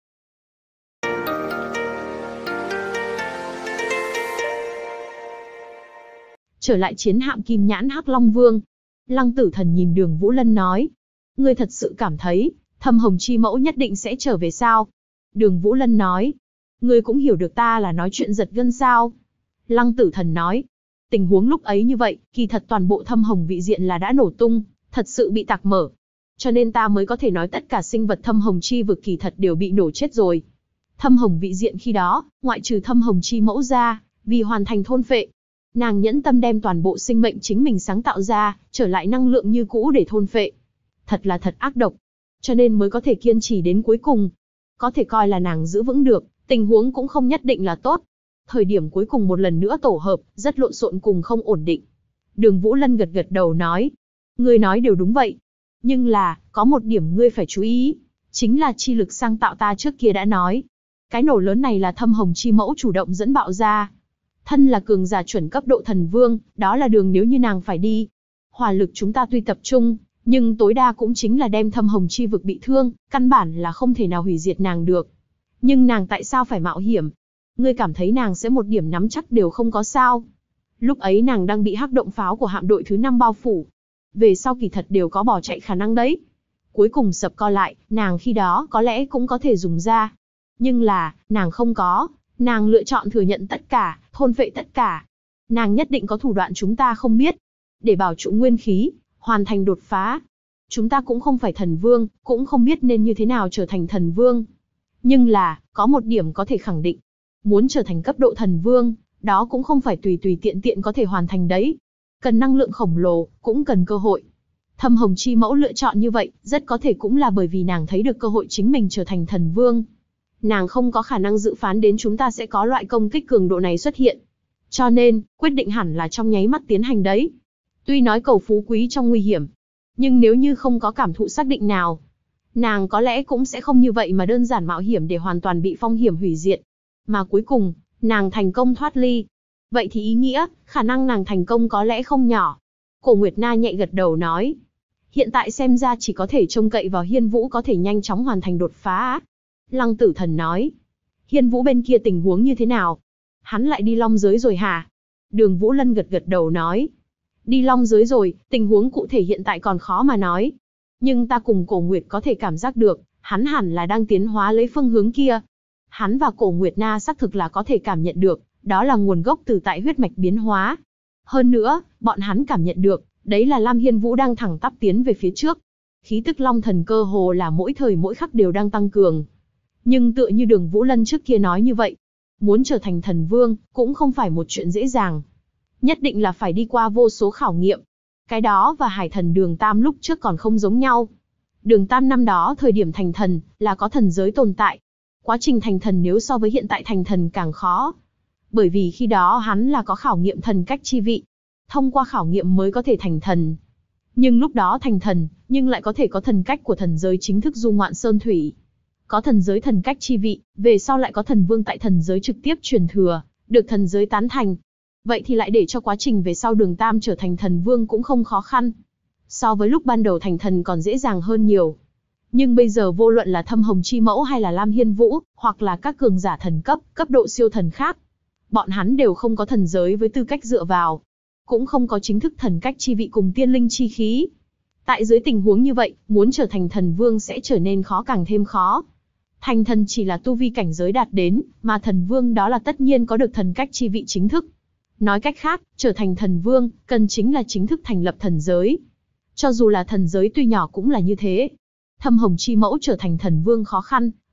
Trở lại chiến hạm Kim Nhãn Hắc Long Vương, Lăng Tử Thần nhìn Đường Vũ Lân nói, ngươi thật sự cảm thấy, Thâm Hồng Chi Mẫu nhất định sẽ trở về sao? Đường Vũ Lân nói, ngươi cũng hiểu được ta là nói chuyện giật gân sao? Lăng Tử Thần nói, tình huống lúc ấy như vậy, kỳ thật toàn bộ Thâm Hồng vị diện là đã nổ tung, thật sự bị tạc mở. Cho nên ta mới có thể nói tất cả sinh vật Thâm Hồng Chi vực kỳ thật đều bị nổ chết rồi. Thâm Hồng vị diện khi đó, ngoại trừ Thâm Hồng Chi Mẫu ra, vì hoàn thành thôn phệ, nàng nhẫn tâm đem toàn bộ sinh mệnh chính mình sáng tạo ra, trở lại năng lượng như cũ để thôn phệ. Thật là thật ác độc. Cho nên mới có thể kiên trì đến cuối cùng. Có thể coi là nàng giữ vững được, tình huống cũng không nhất định là tốt. Thời điểm cuối cùng một lần nữa tổ hợp, rất lộn xộn cùng không ổn định. Đường Vũ Lân gật gật đầu nói. Ngươi nói đều đúng vậy. Nhưng là, có một điểm ngươi phải chú ý. Chính là chi lực sang tạo ta trước kia đã nói. Cái nổ lớn này là Thâm Hồng Chi Mẫu chủ động dẫn bạo ra. Thân là cường giả chuẩn cấp độ thần vương, đó là đường nếu như nàng phải đi. Hỏa lực chúng ta tuy tập trung, nhưng tối đa cũng chính là đem Thâm Hồng Chi vực bị thương, căn bản là không thể nào hủy diệt nàng được. Nhưng nàng tại sao phải mạo hiểm? Ngươi cảm thấy nàng sẽ một điểm nắm chắc đều không có sao? Lúc ấy nàng đang bị hắc động pháo của hạm đội thứ 5 bao phủ. Về sau kỳ thật đều có bỏ chạy khả năng đấy. Cuối cùng sập co lại, nàng khi đó có lẽ cũng có thể dùng ra. Nhưng là, nàng không có. Nàng lựa chọn thừa nhận tất cả, thôn phệ tất cả. Nàng nhất định có thủ đoạn chúng ta không biết. Để bảo trụ nguyên khí, hoàn thành đột phá. Chúng ta cũng không phải thần vương, cũng không biết nên như thế nào trở thành thần vương. Nhưng là, có một điểm có thể khẳng định. Muốn trở thành cấp độ thần vương, đó cũng không phải tùy tùy tiện tiện có thể hoàn thành đấy. Cần năng lượng khổng lồ, cũng cần cơ hội. Thâm Hồng Chi Mẫu lựa chọn như vậy, rất có thể cũng là bởi vì nàng thấy được cơ hội chính mình trở thành thần vương. Nàng không có khả năng dự phán đến chúng ta sẽ có loại công kích cường độ này xuất hiện. Cho nên, quyết định hẳn là trong nháy mắt tiến hành đấy. Tuy nói cầu phú quý trong nguy hiểm, nhưng nếu như không có cảm thụ xác định nào, nàng có lẽ cũng sẽ không như vậy mà đơn giản mạo hiểm để hoàn toàn bị phong hiểm hủy diệt. Mà cuối cùng, nàng thành công thoát ly. Vậy thì ý nghĩa, khả năng nàng thành công có lẽ không nhỏ. Cổ Nguyệt Na nhẹ gật đầu nói. Hiện tại xem ra chỉ có thể trông cậy vào Hiên Vũ có thể nhanh chóng hoàn thành đột phá. Lăng Tử Thần nói. Hiên Vũ bên kia tình huống như thế nào? Hắn lại đi Long giới rồi hả? Đường Vũ Lân gật gật đầu nói. Đi Long giới rồi, tình huống cụ thể hiện tại còn khó mà nói. Nhưng ta cùng Cổ Nguyệt có thể cảm giác được, hắn hẳn là đang tiến hóa lấy phương hướng kia. Hắn và Cổ Nguyệt Na xác thực là có thể cảm nhận được, đó là nguồn gốc từ tại huyết mạch biến hóa. Hơn nữa, bọn hắn cảm nhận được, đấy là Lam Hiên Vũ đang thẳng tắp tiến về phía trước. Khí tức Long Thần cơ hồ là mỗi thời mỗi khắc đều đang tăng cường. Nhưng tựa như Đường Vũ Lân trước kia nói như vậy, muốn trở thành thần vương, cũng không phải một chuyện dễ dàng. Nhất định là phải đi qua vô số khảo nghiệm. Cái đó và Hải Thần Đường Tam lúc trước còn không giống nhau. Đường Tam năm đó thời điểm thành thần, là có thần giới tồn tại. Quá trình thành thần nếu so với hiện tại thành thần càng khó. Bởi vì khi đó hắn là có khảo nghiệm thần cách chi vị. Thông qua khảo nghiệm mới có thể thành thần. Nhưng lúc đó thành thần, nhưng lại có thể có thần cách của thần giới chính thức du ngoạn sơn thủy. Có thần giới thần cách chi vị, về sau lại có thần vương tại thần giới trực tiếp truyền thừa, được thần giới tán thành. Vậy thì lại để cho quá trình về sau Đường Tam trở thành thần vương cũng không khó khăn. So với lúc ban đầu thành thần còn dễ dàng hơn nhiều. Nhưng bây giờ vô luận là Thâm Hồng Chi Mẫu hay là Lam Hiên Vũ, hoặc là các cường giả thần cấp, cấp độ siêu thần khác, bọn hắn đều không có thần giới với tư cách dựa vào. Cũng không có chính thức thần cách chi vị cùng tiên linh chi khí. Tại dưới tình huống như vậy, muốn trở thành thần vương sẽ trở nên khó càng thêm khó. Thành thần chỉ là tu vi cảnh giới đạt đến, mà thần vương đó là tất nhiên có được thần cách chi vị chính thức. Nói cách khác, trở thành thần vương, cần chính là chính thức thành lập thần giới. Cho dù là thần giới tuy nhỏ cũng là như thế. Thâm Hồng Chi Mẫu trở thành thần vương khó khăn,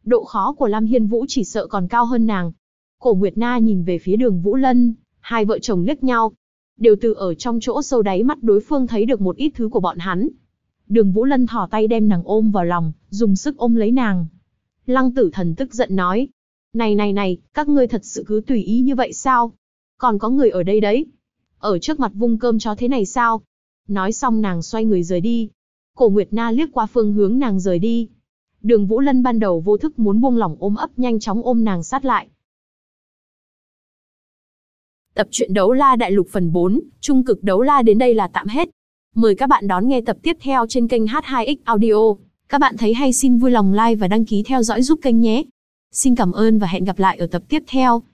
Độ khó của Lam Hiên Vũ chỉ sợ còn cao hơn nàng. Cổ Nguyệt Na nhìn về phía Đường Vũ Lân, hai vợ chồng liếc nhau. Đều từ ở trong chỗ sâu đáy mắt đối phương thấy được một ít thứ của bọn hắn. Đường Vũ Lân thò tay đem nàng ôm vào lòng, dùng sức ôm lấy nàng. Lăng Tử Thần tức giận nói. Này, các ngươi thật sự cứ tùy ý như vậy sao? Còn có người ở đây đấy. Ở trước mặt vung cơm chó thế này sao? Nói xong nàng xoay người rời đi. Cổ Nguyệt Na liếc qua phương hướng nàng rời đi. Đường Vũ Lân ban đầu vô thức muốn buông lỏng ôm ấp, nhanh chóng ôm nàng sát lại. Tập truyện Đấu La Đại Lục phần 4, Trung cực Đấu La đến đây là tạm hết. Mời các bạn đón nghe tập tiếp theo trên kênh H2X Audio. Các bạn thấy hay xin vui lòng like và đăng ký theo dõi giúp kênh nhé. Xin cảm ơn và hẹn gặp lại ở tập tiếp theo.